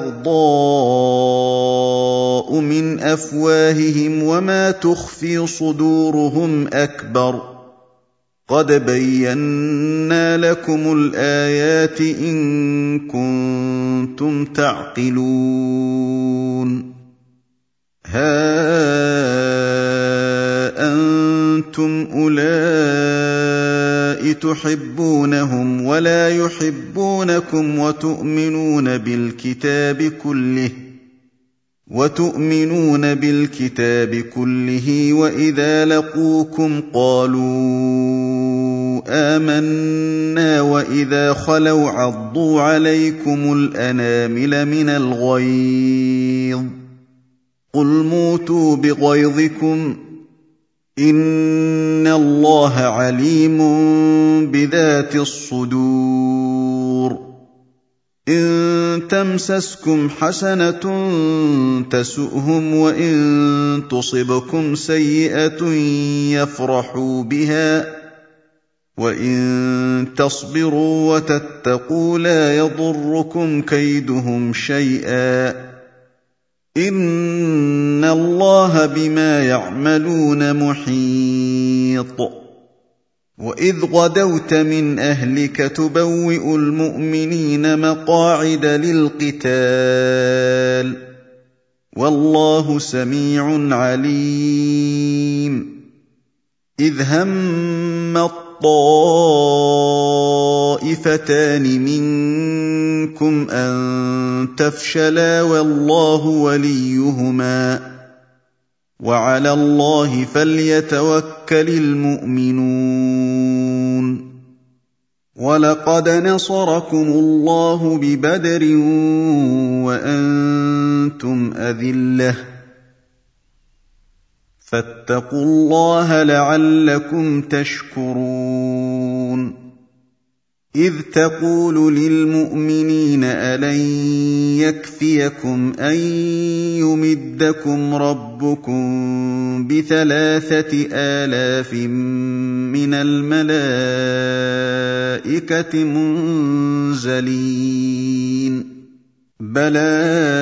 الْبَغْضَاءُ مِنْ أَفْوَاهِهِمْ وَمَا تُخْفِي صُدُورُهُمْ أَكْبَرُ قَدْ بَيَّنَّا لَكُمُ الْآيَاتِ إِن كُنتُمْ تَعْقِلُونَ هَا أَنتُمْ أُولَاءِ تُحِبُّونَهُمْ وَلَا يُحِبُّونَكُمْ وَتُؤْمِنُونَ بِالْكِتَابِ كُلِّهِ وَتُؤْمِنُونَ بِالْكِتَابِ كُلِّهِ وَإِذَا لَقُوكُمْ قَالُوا آمَنَّا وَإِذَا خَلَوْا عَضُّوا عَلَيْكُمُ الْأَنَامِلَ مِنَ الْغَيْظِ قُلْ مُوتُوا بِغَيْظِكُمْ إِنَّ اللَّهَ عَلِيمٌ بِذَاتِ الصُّدُورِ إِن تَمْسَسْكُمْ حَسَنَةٌ تَسُؤْهُمْ وَإِن تُصِبْكُمْ سَيِّئَةٌ يَفْرَحُوا بِهَا وَإِن تَصْبِرُوا وَتَتَّقُوا لَا يَضُرُّكُمْ كَيْدُهُمْ شَيْئًا إِنَّ اللَّهَ بِمَا يَعْمَلُونَ مُحِيطٌ وَإِذْ غَدَوْتَ مِنْ أَهْلِكَ تُبَوِّئُ الْمُؤْمِنِينَ مَقَاعِدَ لِلْقِتَالِ وَاللَّهُ سَمِيعٌ عَلِيمٌ إِذْ هَمَّ الطَّائِفَتَانِ مِنكُمْ أَن تَفْشَلَا وَاللَّهُ وَلِيُّهُمَا وَعَلَى اللَّهِ فَلْيَتَوَكَّلِ الْمُؤْمِنُونَ وَلَقَدْ نَصَرَكُمُ اللَّهُ بِبَدْرٍ وَأَنتُمْ أَذِلَّةٌ فَاتَّقُوا اللَّهَ لَعَلَّكُمْ تَشْكُرُونَ إِذْ تَقُولُ لِلْمُؤْمِنِينَ أَلَنْ يَكْفِيَكُمْ أَنْ يُمِدَّكُمْ رَبُّكُمْ بِثَلَاثَةِ آلَافٍ مِّنَ الْمَلَائِكَةِ مُنزَلِينَ بَلَىٰ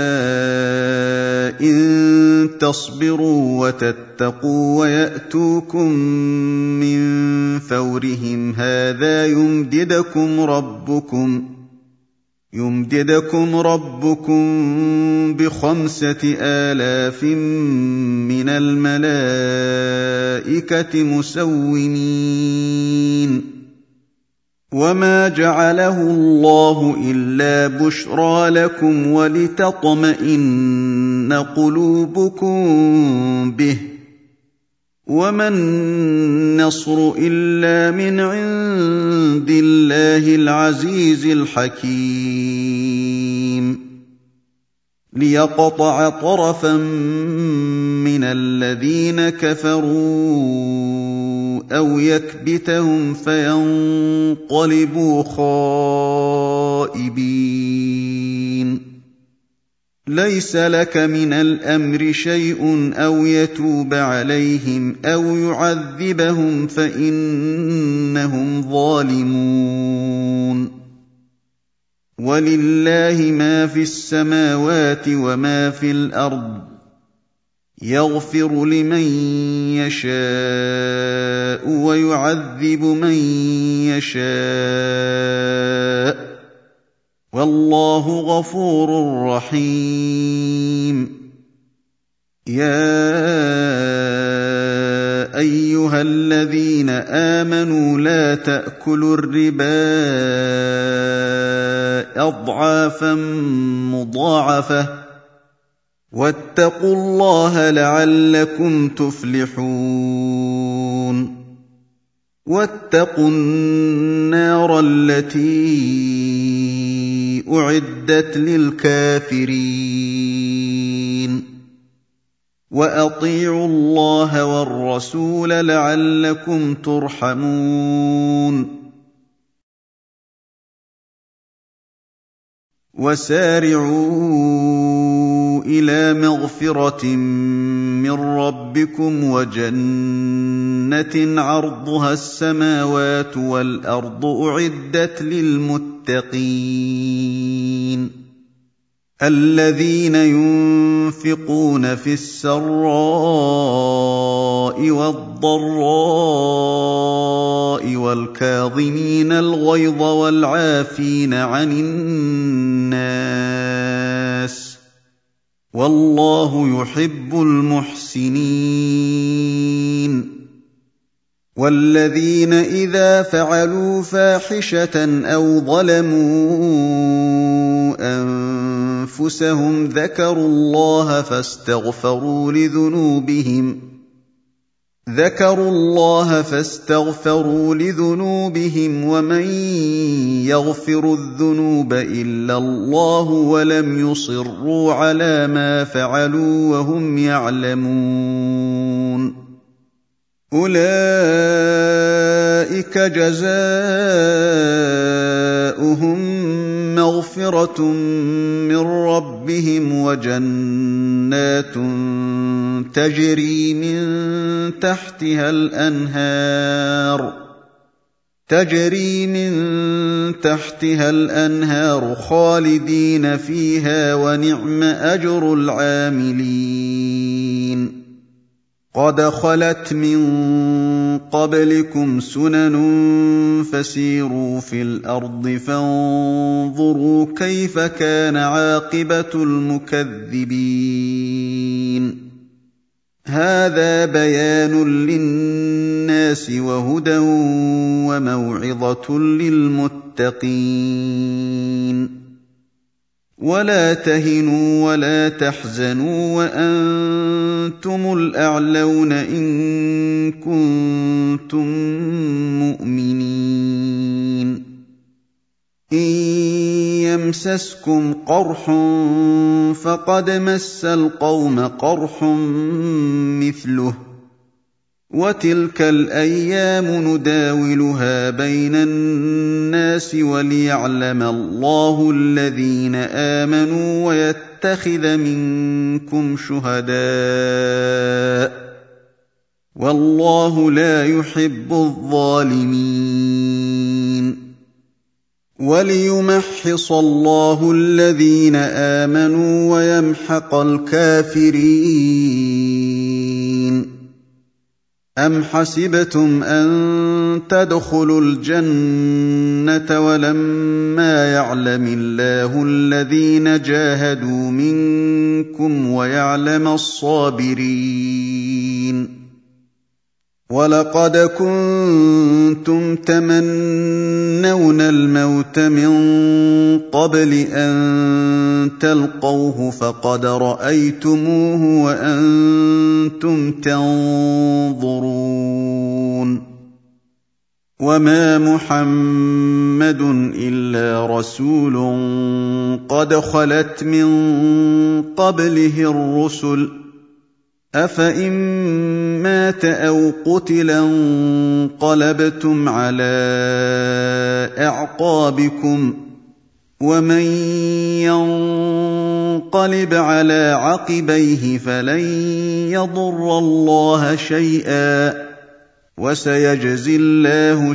إِن تَصْبِرُوا وَتَتَّقُوا وَيَأْتُوكُم مِّن فَوْرِهِمْ هَٰذَا يُمْدِدْكُمْ رَبُّكُمْ يُمْدِدْكُمْ رَبُّكُم بِخَمْسَةِ آلَافٍ مِّنَ الْمَلَائِكَةِ مُسَوِّمِينَ وَمَا جَعَلَهُ اللَّهُ إِلَّا بُشْرَىٰ لَكُمْ وَلِتَطْمَئِنَّ قُلُوبُكُم بِهِ وَمَا النَّصْرُ إِلَّا مِنْ عِندِ اللَّهِ الْعَزِيزِ الْحَكِيمِ لِيَقْطَعَ طَرَفًا مِّنَ الَّذِينَ كَفَرُوا أَوْ يَكْبِتَهُمْ فَيَنقَلِبُوا خَائِبِينَ ليس لك من الأمر شيء أو يتوب عليهم أو يعذبهم فإنهم ظالمون ولله ما في السماوات وما في الأرض يغفر لمن يشاء ويعذب من يشاء والله غفور رحيم يا أيها الذين آمنوا لا تأكلوا الربا أضعافا مضاعفة واتقوا الله لعلكم تفلحون واتقوا النار التي أعدت للكافرين وأطيعوا الله والرسول لعلكم ترحمون وسارعوا إلى مغفرة من ربكم وجنة عرضها السماوات والأرض أعدت للمتقين الذين ينفقون في السراء والضراء والكاظمين الغيظ والعافين عن الناس والله يحب المحسنين والذين إذا فعلوا فاحشة أو ظلموا أنفسهم ذكروا الله فاستغفروا لذنوبهم ذكروا الله فاستغفروا لذنوبهم ومن يغفر الذنوب إلا الله ولم يصروا على ما فعلوا وهم يعلمون أولئك جزاؤهم مغفرة من ربهم وجنات تجري من تحتها الأنهار تجري من تحتها الأنهار خالدين فيها ونعم أجر العاملين قد خلت من قبلكم سنن فسيروا في الأرض فانظروا كيف كان عاقبة المكذبين هذا بيان للناس وهدى وموعظة للمتقين ولا تهنوا ولا تحزنوا وأنتم الأعلون إن كنتم مؤمنين إن يمسسكم قرح فقد مس القوم قرح مثله وتلك الأيام نداولها بين الناس وليعلم الله الذين آمنوا ويتخذ منكم شهداء والله لا يحب الظالمين وليمحص الله الذين آمنوا ويمحق الكافرين أم حسبتم أن تدخلوا الجنة ولما يعلم الله الذين جاهدوا منكم ويعلم الصابرين ولقد كنتم تمنون الموت من قبل أن تلقوه فقد رأيتموه وأنتم تنظرون وما محمد إلا رسول قد خلت من قبله الرسل أفإن مات أو قتلا انقلبتم على أعقابكم ومن ينقلب على عقبيه فلن يضر الله شيئا وسيجزي الله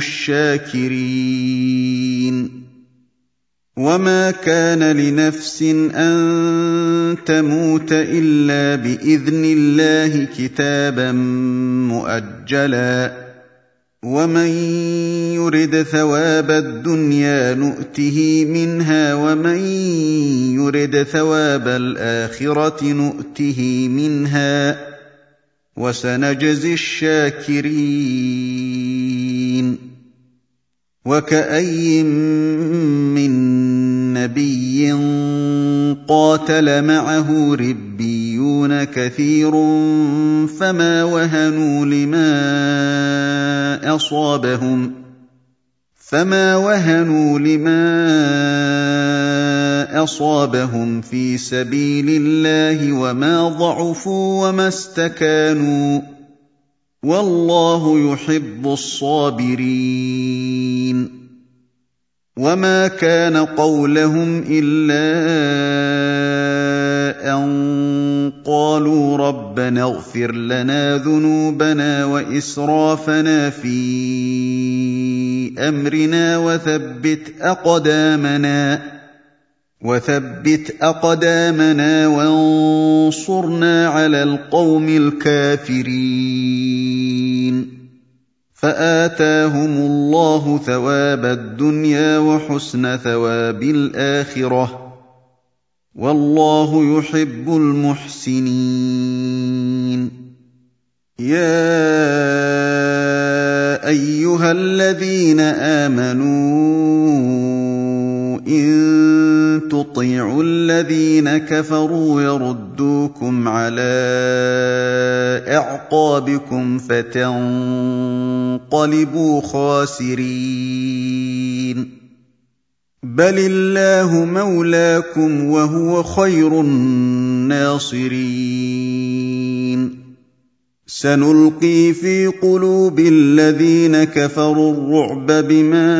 الشاكرين. وما كان لنفس أن تموت إلا بإذن الله كتابا مؤجلا ومن يرد ثواب الدنيا نؤته منها ومن يرد ثواب الآخرة نؤته منها وسنجزي الشاكرين. وكأي من نبي قاتل معه ربيون كثير فما وهنوا لما أصابهم فما وهنوا لما أصابهم في سبيل الله وما ضعفوا وما استكانوا والله يحب الصابرين. وما كان قولهم إلا أن قالوا ربنا اغفر لنا ذنوبنا وإسرافنا في أمرنا وثبت أقدامنا وثبت أقدامنا وانصرنا على القوم الكافرين. فآتاهم الله ثواب الدنيا وحسن ثواب الآخرة والله يحب المحسنين. يا أيها الذين آمنوا إن تطيعوا الذين كفروا يردوكم على أعقابكم فتنقلبوا خاسرين. بل الله مولاكم وهو خير الناصرين. سنلقي في قلوب الذين كفروا الرعب بما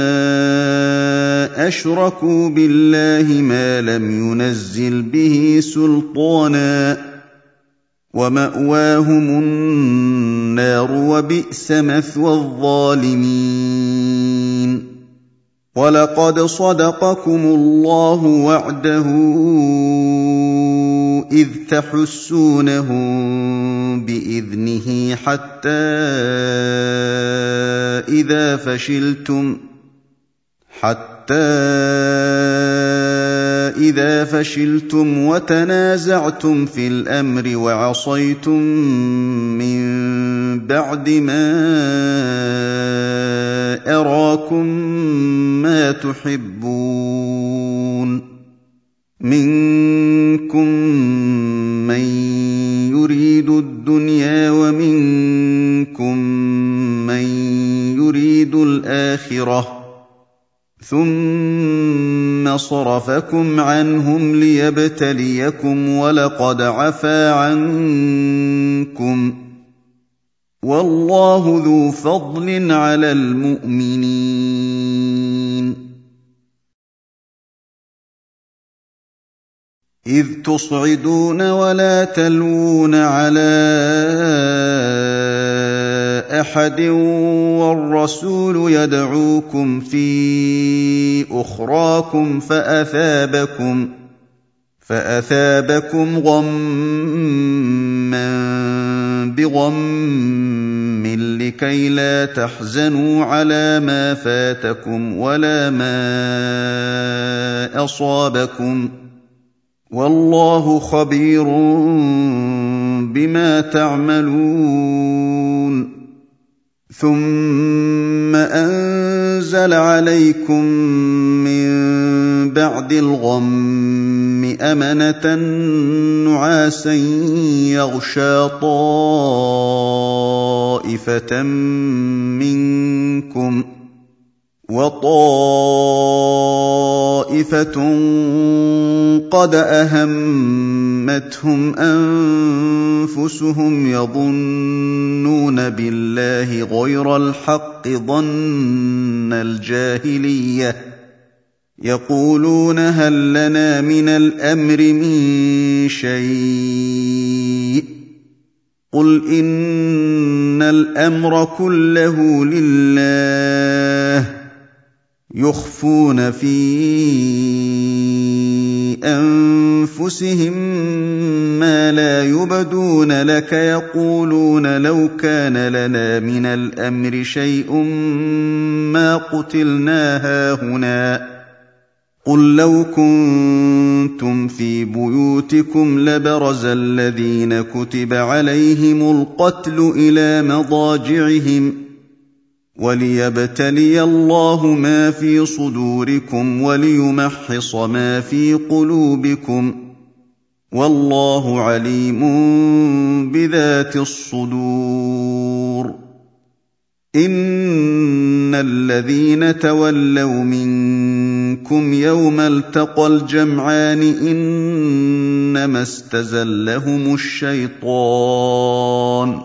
أشركوا بالله ما لم ينزل به سلطانا ومأواهم النار وبئس مثوى الظالمين. ولقد صدقكم الله وعده إذ تحسونهم بإذنه حتى إذا فشلتم حتى إذا فشلتم وتنازعتم في الأمر وعصيتم من بعد ما أراكم ما تحبون منكم من يريد الدنيا ومنكم من يريد الآخرة ثم صرفكم عنهم ليبتليكم ولقد عفا عنكم والله ذو فضل على المؤمنين. إذ تصعدون ولا تلوون على أحد والرسول يدعوكم في أخراكم فأثابكم فأثابكم غمًّا بغم لكي لا تحزنوا على ما فاتكم ولا ما أصابكم والله خبير بما تعملون. ثم أنزل عليكم من بعد الغم أمنة نعاسا يغشى طائفة منكم وطائفة قد أهمتهم أنفسهم يظنون بالله غير الحق ظن الجاهلية يقولون هل لنا من الأمر من شيء قل إن الأمر كله لله يخفون في أنفسهم ما لا يبدون لك يقولون لو كان لنا من الأمر شيء ما قتلنا هاهنا قل لو كنتم في بيوتكم لبرز الذين كتب عليهم القتل إلى مضاجعهم وليبتلي الله ما في صدوركم وليمحص ما في قلوبكم والله عليم بذات الصدور إن الذين تولوا منكم يوم التقى الجمعان إنما استزلهم الشيطان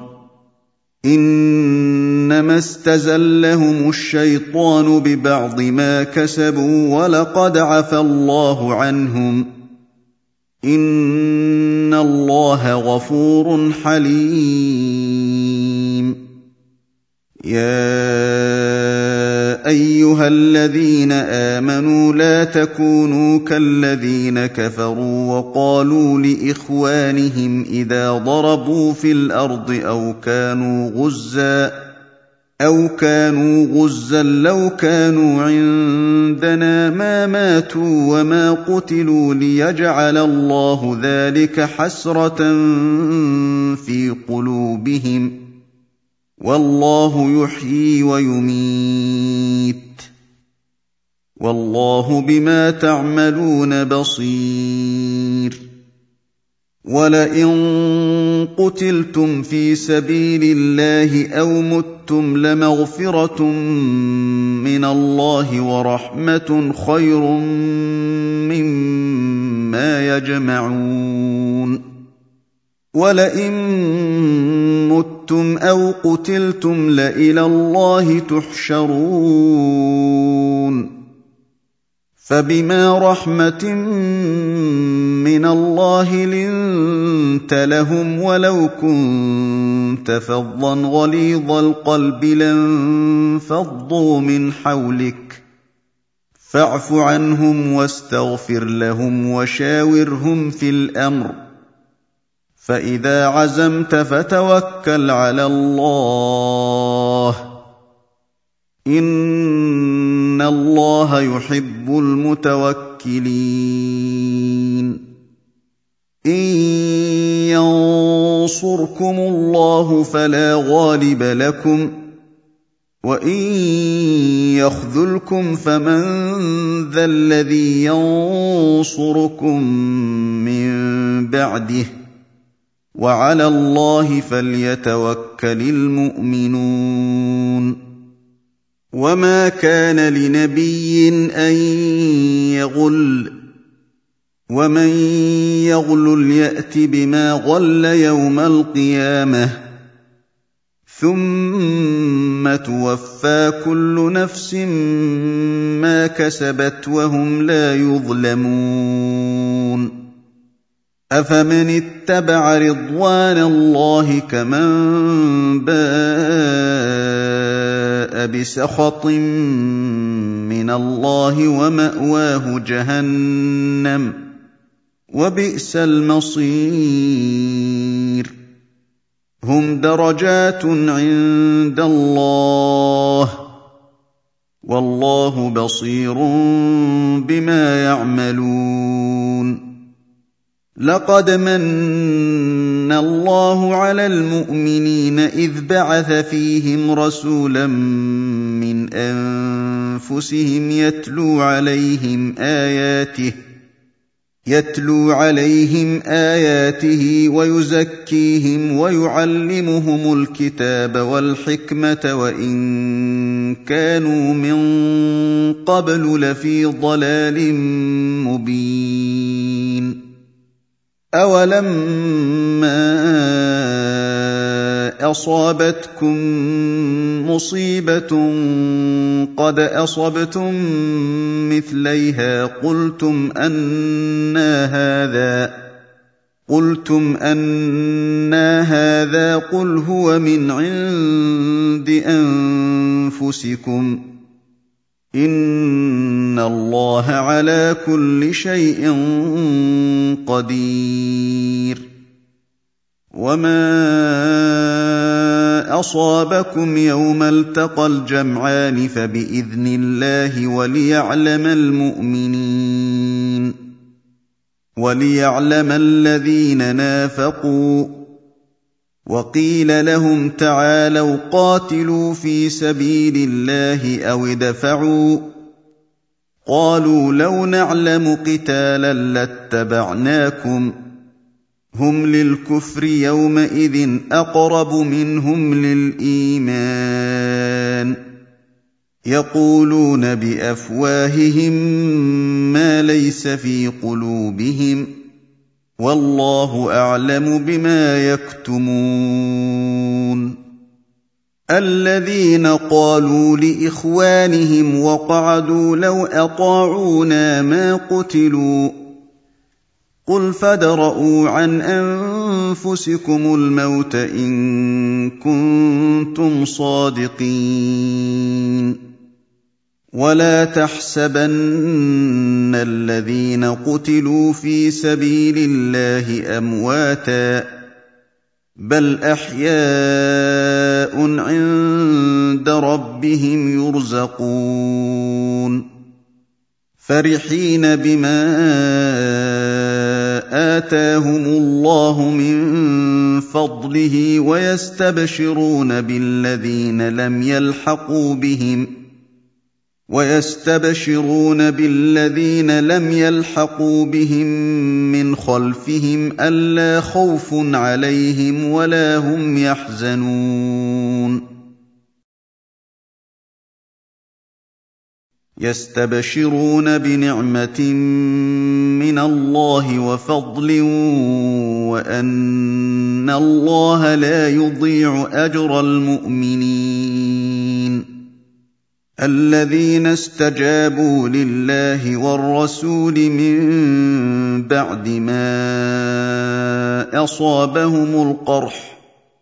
إنما استزلهم الشيطان ببعض ما كسبوا ولقد عفى الله عنهم إن الله غفور حليم يا أيها الذين آمنوا لا تكونوا كالذين كفروا وقالوا لإخوانهم إذا ضربوا في الأرض أو كانوا غزا أو كانوا غزا لو كانوا عندنا ما ماتوا وما قتلوا ليجعل الله ذلك حسرة في قلوبهم والله يحيي ويميت والله بما تعملون بصير ولئن قتلتم في سبيل الله أو متم لمغفرة من الله ورحمة خير مما يجمعون ولئن متم أو قتلتم لإلى الله تحشرون فبما رحمة من الله لنت لهم ولو كنت فظا غليظ القلب لانفضوا من حولك فاعف عنهم واستغفر لهم وشاورهم في الأمر فإذا عزمت فتوكل على الله إن الله يحب المتوكلين إن ينصركم الله فلا غالب لكم وإن يخذلكم فمن ذا الذي ينصركم من بعده وعلى الله فليتوكل المؤمنون وما كان لنبي أن يغل ومن يغل يأت بما غل يوم القيامة ثم توفى كل نفس ما كسبت وهم لا يظلمون أفمن اتبع رضوان الله كمن باء بسخط من الله ومأواه جهنم وبئس المصير هم درجات عند الله والله بصير بما يعملون لقد من الله على المؤمنين إذ بعث فيهم رسولا من أنفسهم يتلو عليهم آياته يتلو عليهم آياته ويزكيهم ويعلمهم الكتاب والحكمة وإن كانوا من قبل لفي ضلال مبين أولما أصابتكم مصيبة قد أصبتم مثليها قلتم أنى هذا قلتم أنى هذا قل هو من عند أنفسكم إن الله على كل شيء قدير وما أصابكم يوم التقى الجمعان فبإذن الله وليعلم المؤمنين وليعلم الذين نافقوا وقيل لهم تعالوا قاتلوا في سبيل الله أو ادفعوا قالوا لو نعلم قتالا لاتبعناكم هم للكفر يومئذ أقرب منهم للإيمان يقولون بأفواههم ما ليس في قلوبهم والله أعلم بما يكتمون الذين قالوا لإخوانهم وقعدوا لو أطاعونا ما قتلوا قل فادرءوا عن أنفسكم الموت إن كنتم صادقين ولا تحسبن الذين قتلوا في سبيل الله أمواتا بل أحياء عند ربهم يرزقون فرحين بما آتاهم الله من فضله ويستبشرون بالذين لم يلحقوا بهم ويستبشرون بالذين لم يلحقوا بهم من خلفهم ألا خوف عليهم ولا هم يحزنون يستبشرون بنعمة من الله وفضل وأن الله لا يضيع أجر المؤمنين الذين استجابوا لله والرسول من بعد ما أصابهم القرح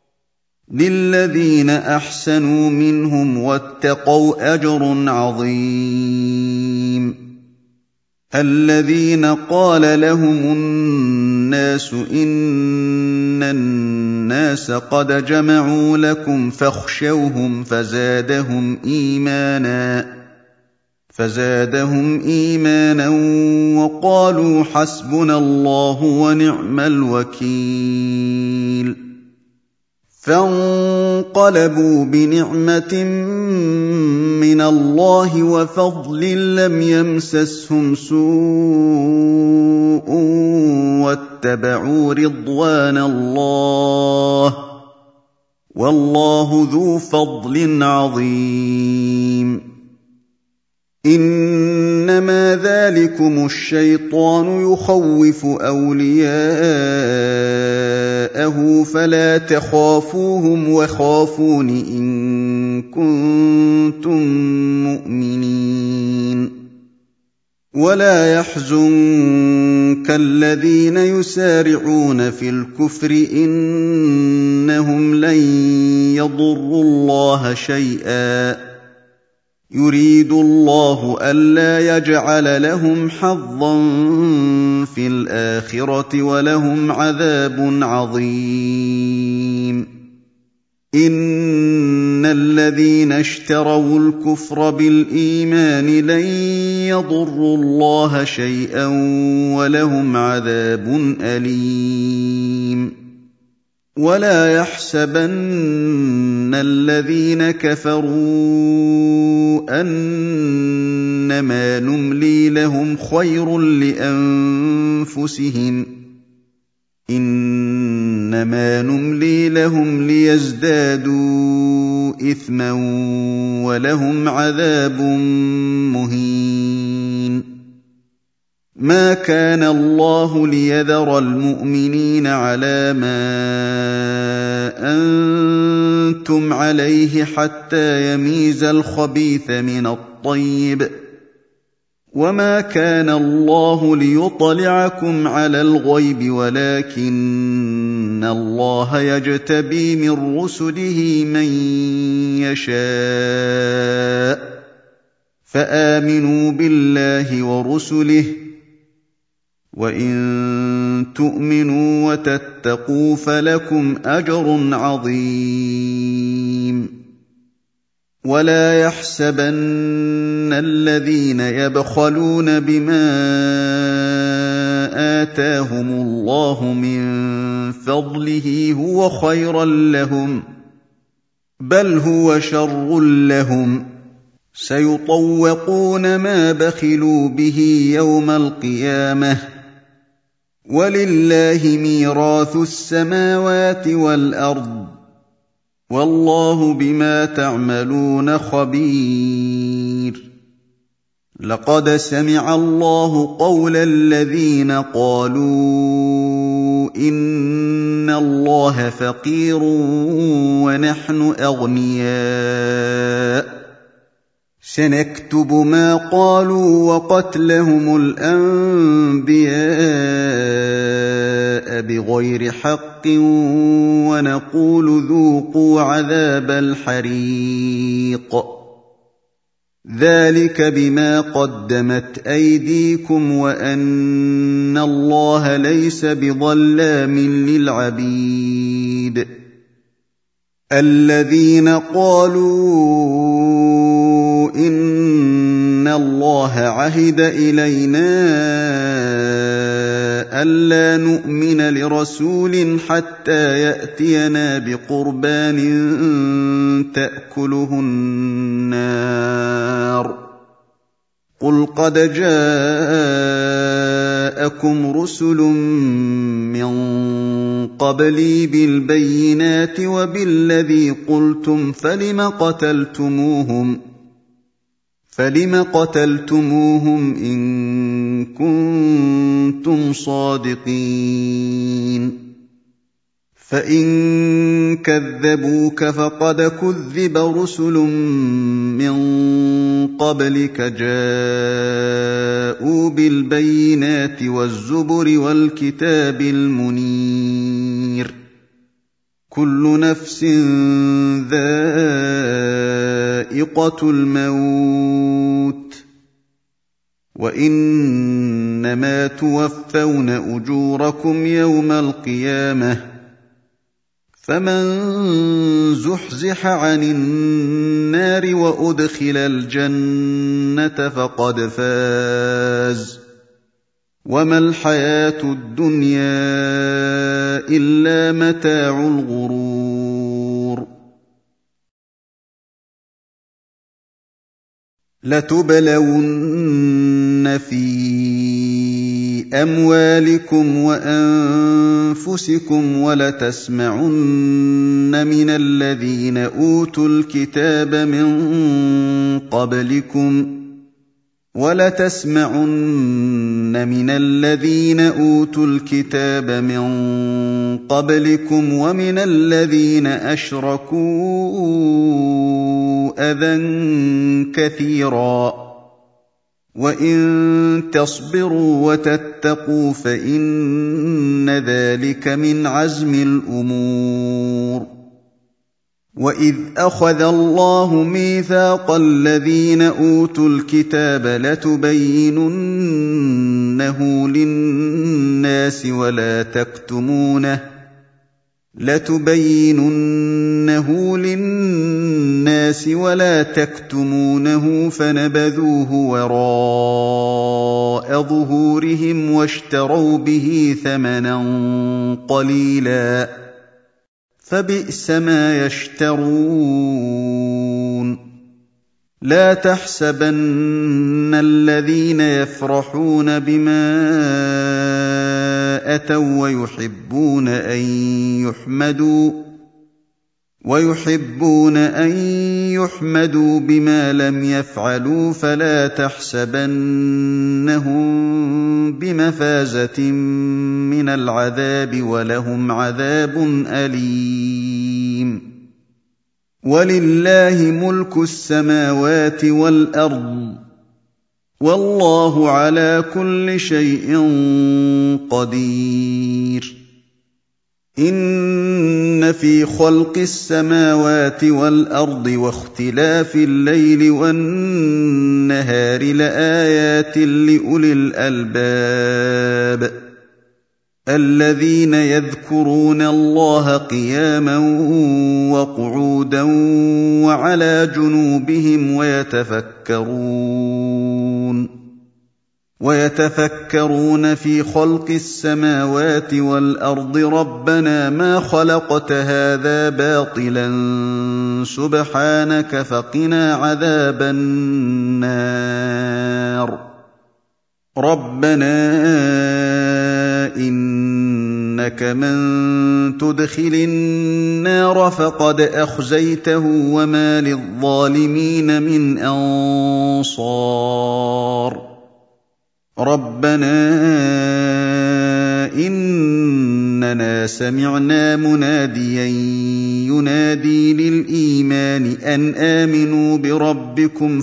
للذين أحسنوا منهم واتقوا أجر عظيم الذين قال لهم الناس إن الناس قد جمعوا لكم فاخشوهم فزادهم إيمانا فزادهم إيمانا وقالوا حسبنا الله ونعم الوكيل فانقلبوا بنعمة من الله وفضل لم يمسسهم سوء واتبعوا رضوان الله والله ذو فضل عظيم إنما ذلكم الشيطان يخوف أولياءه فلا تخافوهم وخافون إن كنتم مؤمنين ولا يحزنك الذين يسارعون في الكفر إنهم لن يضروا الله شيئا يريد الله ألا يجعل لهم حظا في الآخرة ولهم عذاب عظيم إن الذين اشتروا الكفر بالإيمان لن يضروا الله شيئا ولهم عذاب أليم ولا يحسبن الذين كفروا أنما نملي لهم خير لأنفسهم إنما نملي لهم ليزدادوا إثما ولهم عذاب مهين مَا كَانَ اللَّهُ لِيَذَرَ الْمُؤْمِنِينَ عَلَىٰ مَا أَنتُمْ عَلَيْهِ حَتَّىٰ يَمِيزَ الْخَبِيثَ مِنَ الطَّيِّبِ ۗ وَمَا كَانَ اللَّهُ لِيُطْلِعَكُمْ عَلَى الْغَيْبِ وَلَٰكِنَّ اللَّهَ يَجْتَبِي مِن رُّسُلِهِ مَن يَشَاءُ ۖ فَآمِنُوا بِاللَّهِ وَرُسُلِهِ ۚ وَإِن تُؤْمِنُوا وَتَتَّقُوا فَلَكُمْ أَجْرٌ عَظِيمٌ وَلَا يَحْسَبَنَّ الَّذِينَ يَبْخَلُونَ بِمَا آتَاهُمُ اللَّهُ مِن فَضْلِهِ هُوَ خَيْرًا لَّهُم ۖ بَلْ هُوَ شَرٌّ لَّهُمْ ۖ سَيُطَوَّقُونَ مَا بَخِلُوا بِهِ يَوْمَ الْقِيَامَةِ ۗ وَلِلَّهِ مِيرَاثُ السَّمَاوَاتِ وَالْأَرْضِ ۗ وَاللَّهُ بِمَا تَعْمَلُونَ خَبِيرٌ لَقَدْ سَمِعَ اللَّهُ قَوْلَ الَّذِينَ قَالُوا إِنَّ اللَّهَ فَقِيرٌ وَنَحْنُ أَغْنِيَاءُ ۘ سَنَكْتُبُ مَا قَالُوا وَقَتْلَهُمُ الْأَنبِيَاءَ بِغَيْرِ حَقٍّ وَنَقُولُ ذُوقُوا عَذَابَ الْحَرِيقِ ذَٰلِكَ بِمَا قَدَّمَتْ أَيْدِيكُمْ وَأَنَّ اللَّهَ لَيْسَ بِظَلَّامٍ لِّلْعَبِيدِ الَّذِينَ قَالُوا إِنَّ اللَّهَ عَهِدَ إِلَيْنَا أَلَّا نُؤْمِنَ لِرَسُولٍ حَتَّىٰ يَأْتِيَنَا بِقُرْبَانٍ تَأْكُلُهُ النَّارُ ۗ قُلْ قَدْ جَاءَكُمْ رُسُلٌ مِّن قَبْلِي بِالْبَيِّنَاتِ وَبِالَّذِي قُلْتُمْ فَلِمَ قَتَلْتُمُوهُمْ فَلِمَ قَتَلْتُمُوهُمْ إِن كُنتُمْ صَادِقِينَ فَإِن كَذَّبُوكَ فَقَدْ كُذِّبَ رُسُلٌ مِّن قَبْلِكَ جَاءُوا بِالْبَيِّنَاتِ وَالزُّبُرِ وَالْكِتَابِ الْمُنِيرِ كُلُّ نَفْسٍ ذَائِقَةُ الْمَوْتِ ۖ وَإِنَّمَا تُوَفَّوْنَ أُجُورَكُمْ يَوْمَ الْقِيَامَةِ ۖ فَمَن زُحْزِحَ عَنِ النَّارِ وَأُدْخِلَ الْجَنَّةَ فَقَدْ فَازَ ۗ وَمَا الْحَيَاةُ الدُّنْيَا إِلَّا مَتَاعُ الْغُرُورِ لَتُبْلَوُنَّ فِي أَمْوَالِكُمْ وَأَنفُسِكُمْ وَلَتَسْمَعُنَّ مِنَ الَّذِينَ أُوتُوا الْكِتَابَ مِن قَبْلِكُمْ وَلَتَسْمَعُنَّ مِنَ الَّذِينَ أُوتُوا الْكِتَابَ مِن قَبْلِكُمْ وَمِنَ الَّذِينَ أَشْرَكُوا أَذًى كَثِيرًا ۚ وَإِن تَصْبِرُوا وَتَتَّقُوا فَإِنَّ ذَٰلِكَ مِنْ عَزْمِ الْأُمُورِ وَإِذْ أَخَذَ اللَّهُ مِيثَاقَ الَّذِينَ أُوتُوا الْكِتَابَ لَتُبَيِّنُنَّهُ لِلنَّاسِ وَلَا تَكْتُمُونَهُ لَتُبَيِّنُنَّهُ لِلنَّاسِ وَلَا تَكْتُمُونَهُ فَنَبَذُوهُ وَرَاءَ ظُهُورِهِمْ وَاشْتَرَوْا بِهِ ثَمَنًا قَلِيلًا ۖ فَبِئْسَ مَا يَشْتَرُونَ لَا تَحْسَبَنَّ الَّذِينَ يَفْرَحُونَ بِمَا أَتَوا وَّيُحِبُّونَ أَن يُحْمَدُوا ويحبون أن يحمدوا بما لم يفعلوا فلا تحسبنهم بمفازة من العذاب ولهم عذاب أليم ولله ملك السماوات والأرض والله على كل شيء قدير إن في خلق السماوات والأرض واختلاف الليل والنهار لآيات لأولي الألباب الذين يذكرون الله قياما وقعودا وعلى جنوبهم ويتفكرون ويتفكرون في خلق السماوات والأرض ربنا ما خلقت هذا باطلا سبحانك فقنا عذاب النار ربنا إنك من تدخل النار فقد أخزيته وما للظالمين من أنصار ربنا إننا سمعنا مناديا ينادي للإيمان أن آمنوا بربكم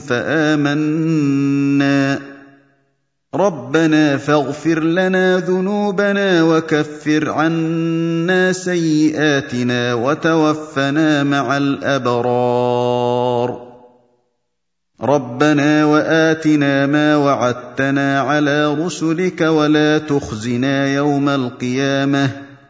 فآمنا ربنا فاغفر لنا ذنوبنا وكفر عنا سيئاتنا وتوفنا مع الأبرار ربنا وآتنا ما وعدتنا على رسلك ولا تخزنا يوم القيامة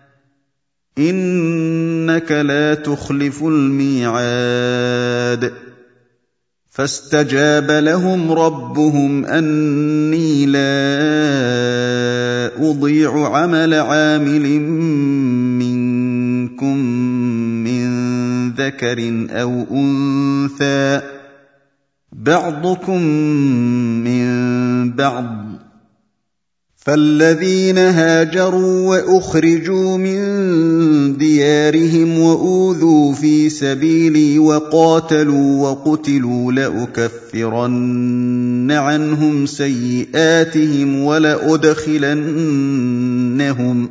إنك لا تخلف الميعاد فاستجاب لهم ربهم أني لا أضيع عمل عامل منكم من ذكر أو أنثى بعضكم من بعض فالذين هاجروا وأخرجوا من ديارهم وأوذوا في سبيلي وقاتلوا وقتلوا لأكفرن عنهم سيئاتهم ولأدخلنهم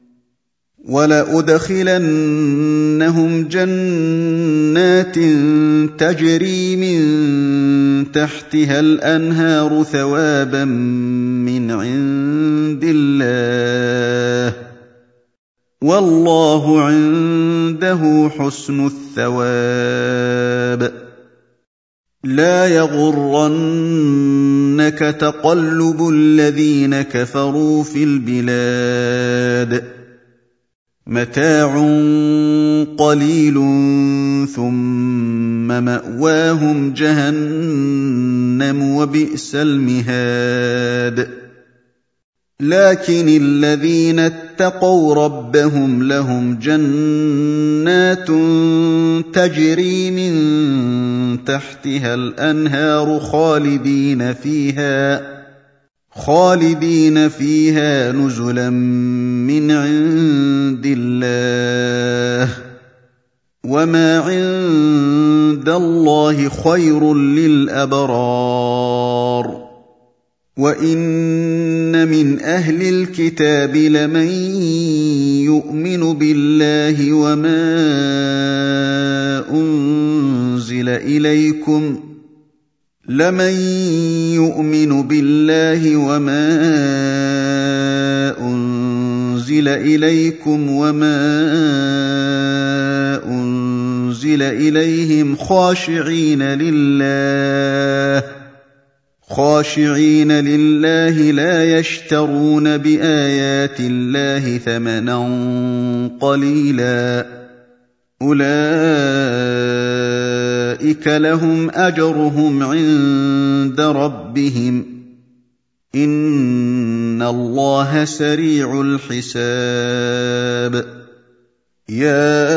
ولأدخلنهم جنات تجري من تحتها الأنهار ثوابا من عند الله والله عنده حسن الثواب لا يغرنك تقلب الذين كفروا في البلاد متاع قليل ثم مأواهم جهنم وبئس المهاد لكن الذين اتقوا ربهم لهم جنات تجري من تحتها الأنهار خالدين فيها خالدين فيها نزلا من عند الله وما عند الله خير للأبرار وإن من أهل الكتاب لمن يؤمن بالله وما أنزل إليكم لمن يؤمن بالله وما أنزل إليكم وما أنزل إليهم خاشعين لله خاشعين لله لا يشترون بآيات الله ثمنا قليلا أولئك لهم أجرهم عند ربهم إن الله سريع الحساب يا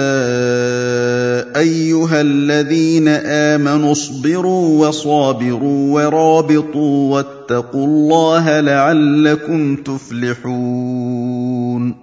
أيها الذين آمنوا اصبروا وصابروا ورابطوا واتقوا الله لعلكم تفلحون